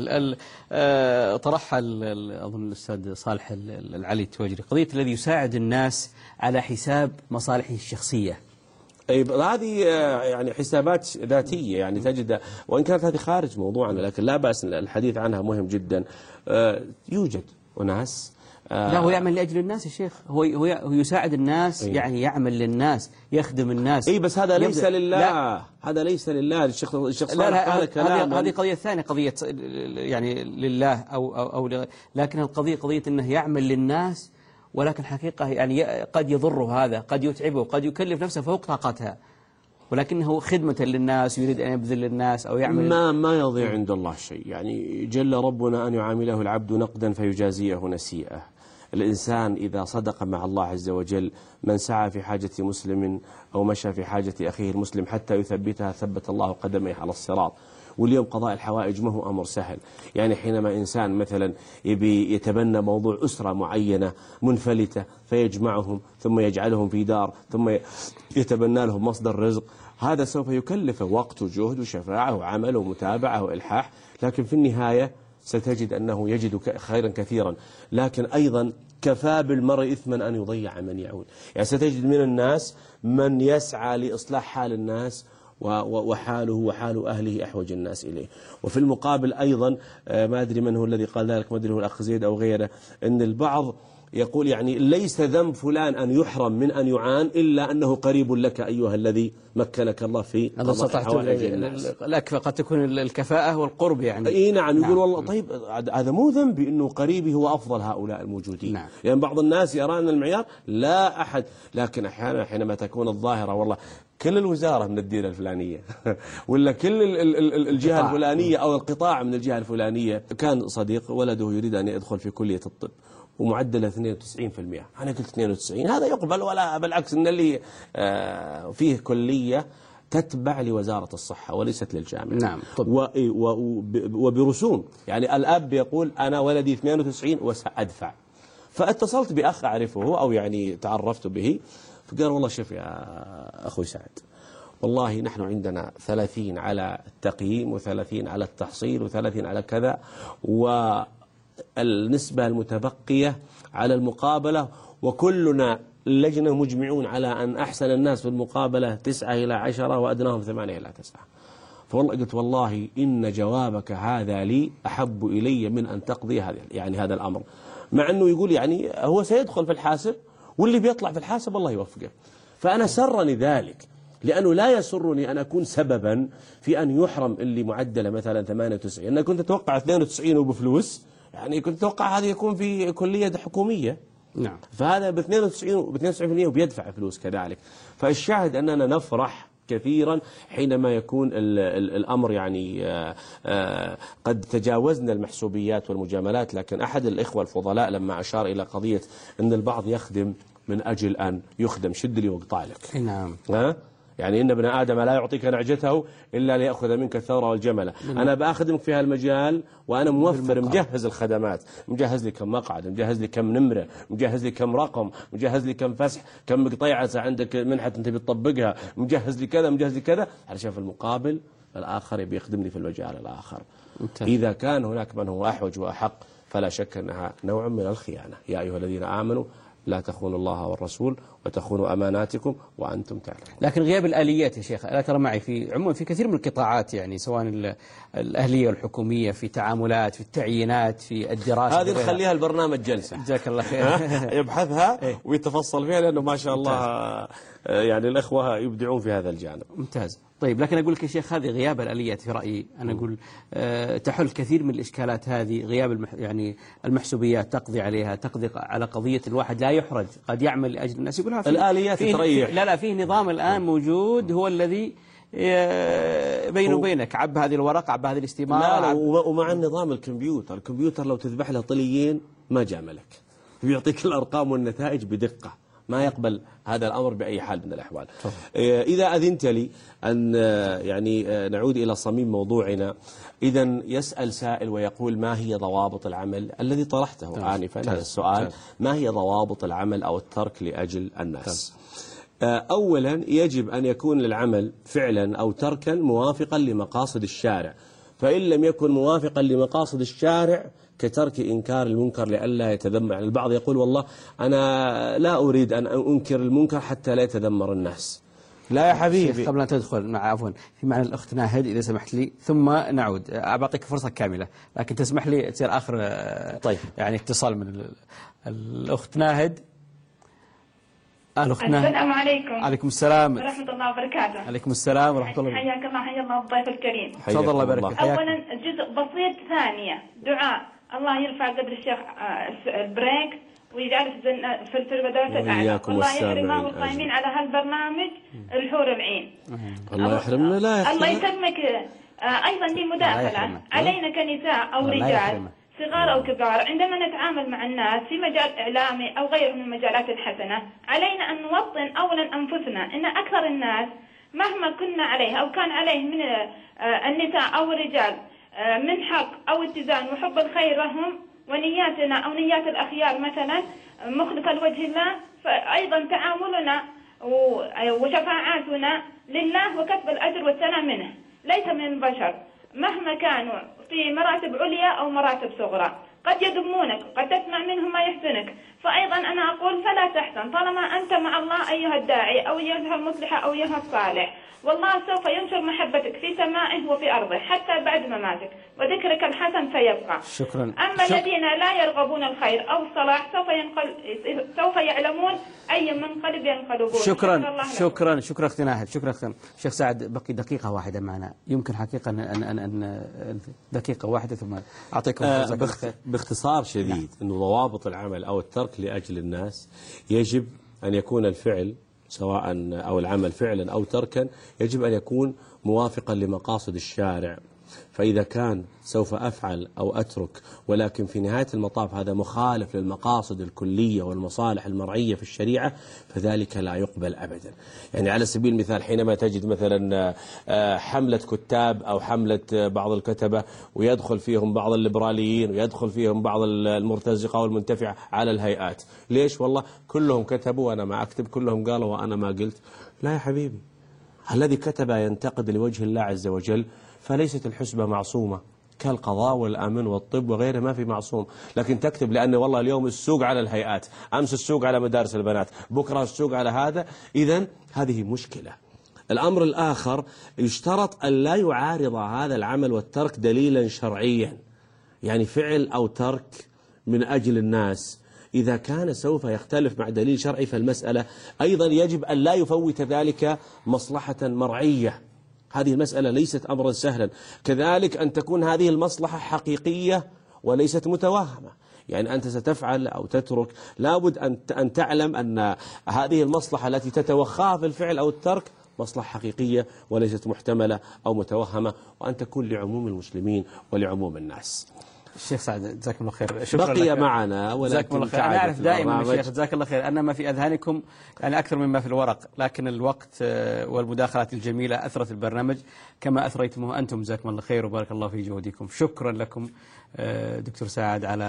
طرحها أظن الأستاذ صالح العلي التواجري، قضية الذي يساعد الناس على حساب مصالحه الشخصية. هذه يعني حسابات ذاتية يعني تجد، وإن كانت هذه خارج موضوعنا لكن لا بأس الحديث عنها مهم جدا. يوجد أناس لا هو يعمل لأجل الناس يا شيخ، هو يساعد الناس يعني يعمل للناس يخدم الناس. بس هذا ليس لله، هذا ليس لله. الشيخ صالح قال كلام. هذه قضية ثانية، قضية يعني لله أو لكن القضية قضية أنه يعمل للناس، ولكن حقيقة يعني قد يضره هذا، قد يتعبه، قد يكلف نفسه فوق طاقتها، ولكنه خدمة للناس يريد أن يبذل للناس أو يعمل ما يضيع عند الله شيء. يعني جل ربنا أن يعامله العبد نقدا فيجازيه نسيئة. الإنسان إذا صدق مع الله عز وجل من سعى في حاجة مسلم أو مشى في حاجة أخيه المسلم حتى يثبتها ثبت الله قدميه على الصراط. واليوم قضاء الحوائج ما هو أمر سهل. يعني حينما إنسان مثلا يبي يتبنى موضوع أسرة معينة منفلتة فيجمعهم ثم يجعلهم في دار ثم يتبنى لهم مصدر رزق، هذا سوف يكلف وقت وجهد وشفاعة وعمل ومتابعة وإلحاح، لكن في النهاية ستجد أنه يجد خيرا كثيرا. لكن أيضا كفى بالمرء إثما أن يضيع من يعود. يعني ستجد من الناس من يسعى لإصلاح حال الناس وحاله وحال أهله أحوج الناس إليه. وفي المقابل أيضا ما أدري من هو الذي قال ذلك، ما أدري هو الأخ زيد أو غيره، أن البعض يقول يعني ليس ذنب فلان أن يحرم من أن يعان إلا أنه قريب لك أيها الذي مكنك الله في قضاء حوائج الناس. الأكفى قد تكون الكفاءة والقرب يعني. أي نعم. يقول والله طيب هذا مو ذنبي أنه قريبي هو أفضل هؤلاء الموجودين. لأن يعني بعض الناس يرى أن المعيار لا أحد، لكن أحيانا حينما تكون الظاهرة والله كل الوزارة من الديرة الفلانية ولا كل الجهة الفلانية أو القطاع من الجهة الفلانية. كان صديق ولده يريد أن يدخل في كلية الطب ومعدله 92%. أنا قلت 92 هذا يقبل، ولا بالعكس إن اللي فيه كلية تتبع لوزارة الصحة وليست للجامعة. نعم. وبرسوم، يعني الأب يقول أنا ولدي 92 وسأدفع. فاتصلت بأخ أعرفه أو يعني تعرفت به، فقال والله شوف يا أخوي سعد، والله نحن عندنا 30 على التقييم و30 على التحصيل و30 على كذا، والنسبة المتبقية على المقابلة، وكلنا اللجنة مجمعون على أن أحسن الناس في المقابلة 9 إلى 10 وأدناهم 8 إلى 9. فوالله قلت والله إن جوابك هذا لي أحب إلي من أن تقضي هذا الأمر، مع أنه يقول يعني هو سيدخل في الحاسب واللي بيطلع في الحاسب الله يوفقه. فأنا سرني ذلك، لأنه لا يسرني أن أكون سببا في أن يحرم اللي معدله مثلا 98. أنا كنت أتوقع 92 وبفلوس، يعني كنت أتوقع هذا يكون في كلية حكومية. نعم. فهذا ب 92% وبيدفع فلوس كذلك. فالشاهد أننا نفرح كثيرا حينما يكون الأمر يعني قد تجاوزنا المحسوبيات والمجاملات. لكن أحد الإخوة الفضلاء لما أشار إلى قضية أن البعض يخدم من أجل أن يخدم، شد لي وقطع لك. نعم. يعني إن ابن آدم لا يعطيك نعجته إلا ليأخذ منك الثورة والجملة. أنا بأخدمك في هالمجال وأنا موفر، مجهز الخدمات، مجهز لي كم مقعد، مجهز لي كم نمرة، مجهز لي كم رقم، مجهز لي كم فسح، كم قطيعة عندك منحة أنت بتطبقها، مجهز لي كذا مجهز لي كذا، علشان في المقابل الآخر يبي يخدمني في المجال الآخر. إذا كان هناك من هو أحوج وأحق فلا شك أنها نوع من الخيانة. يا أيها الذين آمنوا لا تخونوا الله والرسول وتخونوا أماناتكم وأنتم تعلمون. لكن غياب الآليات يا شيخ، ألا ترى معي في عموما في كثير من القطاعات، يعني سواء الأهلية والحكومية، في التعاملات، في التعيينات، في الدراسة، هذه نخليها البرنامج جلسة جزاك الله خير يبحثها ويتفصل فيها، لأنه ما شاء الله يعني الأخوة يبدعون في هذا الجانب. ممتاز. طيب لكن أقول لك يا شيخ هذه غياب الآليات في رأيي أنا أقول تحل كثير من الإشكالات هذه. غياب يعني المحسوبيات تقضي عليها، تقضي على قضية الواحد لا يحرج، قد يعمل لأجل الناس. يقولها الآليات تريح. لا فيه نظام الآن موجود هو الذي بينه وبينك عب هذه الورق، عب هذه الاستمارة. لا ومع النظام الكمبيوتر لو تذبح له طليين ما جاملك، بيعطيك الأرقام والنتائج بدقة، ما يقبل هذا الأمر بأي حال من الأحوال. إذا أذنت لي أن يعني نعود إلى صميم موضوعنا، إذا يسأل سائل ويقول ما هي ضوابط العمل الذي طرحته آنفا هذا السؤال، ما هي ضوابط العمل أو الترك لأجل الناس؟ أولا يجب أن يكون العمل فعلا أو تركا موافقا لمقاصد الشارع، فإن لم يكن موافقا لمقاصد الشارع كترك إنكار المنكر لئلا يتذمر. البعض يقول والله أنا لا أريد أن أنكر المنكر حتى لا يتذمر الناس. لا يا حبيبي. قبل أن تدخل عفوا في معنى الأخت ناهد إذا سمحت لي، ثم نعود أعطيك فرصة كاملة، لكن تسمح لي تصير آخر طيب. يعني اتصال من الأخت ناهد. السلام عليكم. عليكم السلام ورحمة الله وبركاته. عليكم السلام ورحمة الله وبركاته. حياك الله، حيا الله الضيف الكريم. تفضل الله يبارك. أولا جزء بسيط، ثانية دعاء الله يرفع قدر الشيخ البريك ويجعل في الفردوس الأعلى، والله يحرمه والقائمين على هالبرنامج الحور العين. الله يحرمنا. لا الله يسلمك. أيضا دي مداخلة علينا كنساء أو رجال صغار أو كبار، عندما نتعامل مع الناس في مجال إعلامي أو غيره من المجالات الحسنة، علينا أن نوطن أولا أنفسنا إن أكثر الناس مهما كنا عليه أو كان عليه من النساء أو الرجال من حق أو اتزان وحب الخير لهم، ونياتنا أو نيات الأخيار مثلا مخلصة لوجه الله، فأيضا تعاملنا وشفاعاتنا لله وكسب الأجر والثناء منه، ليس من البشر مهما كانوا في مراتب عليا أو مراتب صغرى، قد يذمونك، قد تسمع منهم ما يحسنك، فأيضا أنا أقول فلا تحزن طالما أنت مع الله أيها الداعي أو أيها المصلحة أو أيها الصالح. والله سوف ينشر محبتك في سمائه وفي أرضه حتى بعد مماتك، وذكرك الحسن سيبقى. شكرا. أما الذين لا يرغبون الخير أو الصلاح سوف يعلمون أي منقلب ينقلبون. شكرا أختي ناهد. شكرا أختي شيخ سعد. بقي دقيقة واحدة معنا، يمكن حقيقة أن دقيقة واحدة ثم أعطيكم باختصار شديد أنه ضوابط العمل أو الترك لأجل الناس يجب أن يكون الفعل سواء أو العمل فعلا أو تركا يجب أن يكون موافقا لمقاصد الشارع. فإذا كان سوف أفعل أو أترك ولكن في نهاية المطاف هذا مخالف للمقاصد الكلية والمصالح المرعية في الشريعة فذلك لا يقبل أبدا. يعني على سبيل المثال حينما تجد مثلا حملة كتاب أو حملة بعض الكتبة ويدخل فيهم بعض الليبراليين ويدخل فيهم بعض المرتزقة والمنتفعة على الهيئات، ليش؟ والله كلهم كتبوا وأنا ما أكتب، كلهم قالوا وأنا ما قلت. لا يا حبيبي، الذي كتب ينتقد لوجه الله عز وجل فليست الحسبة معصومة كالقضاء والأمن والطب وغيره، ما في معصوم. لكن تكتب لأن والله اليوم السوق على الهيئات، أمس السوق على مدارس البنات، بكرة السوق على هذا، إذن هذه مشكلة. الأمر الآخر يشترط أن لا يعارض هذا العمل والترك دليلا شرعيا، يعني فعل أو ترك من أجل الناس إذا كان سوف يختلف مع دليل شرعي فالمسألة أيضا يجب أن لا يفوت ذلك مصلحة مرعية. هذه المسألة ليست أمرا سهلا. كذلك أن تكون هذه المصلحة حقيقية وليست متوهمة، يعني أنت ستفعل أو تترك لابد أن تعلم أن هذه المصلحة التي تتوخاها في الفعل أو الترك مصلحة حقيقية وليست محتملة أو متوهمة، وأن تكون لعموم المسلمين ولعموم الناس. الشيخ سعد جزاك الله خير. شكرا بقي لك. معنا جزاك الله خير. أنا أعرف دائما الشيخ جزاك الله خير أن ما في أذهانكم يعني أكثر مما في الورق، لكن الوقت والمداخلات الجميلة أثرت البرنامج كما أثريتموه أنتم. جزاكم الله خير وبارك الله في جهودكم. شكرا لكم دكتور سعد على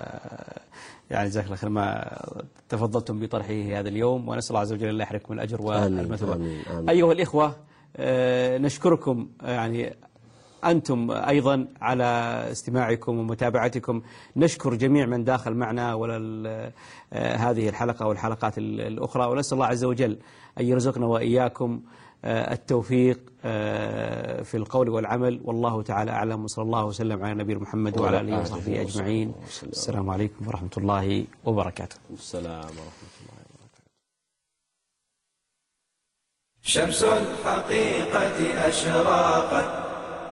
يعني جزاك الله خير ما تفضلتم بطرحه هذا اليوم، ونسأل الله عز وجل أن يحرقكم الأجر والمثوبة. أيها الإخوة نشكركم يعني أنتم أيضا على استماعكم ومتابعتكم. نشكر جميع من داخل معنا ولا هذه الحلقة والحلقات الأخرى، ونسأل الله عز وجل أن يرزقنا وإياكم التوفيق في القول والعمل، والله تعالى أعلم. وصلى الله وسلم على نبينا محمد وعلى آله وصحبه أجمعين. السلام عليكم ورحمة الله وبركاته. السلام ورحمة الله وبركاته. شمس الحقيقة أشراقت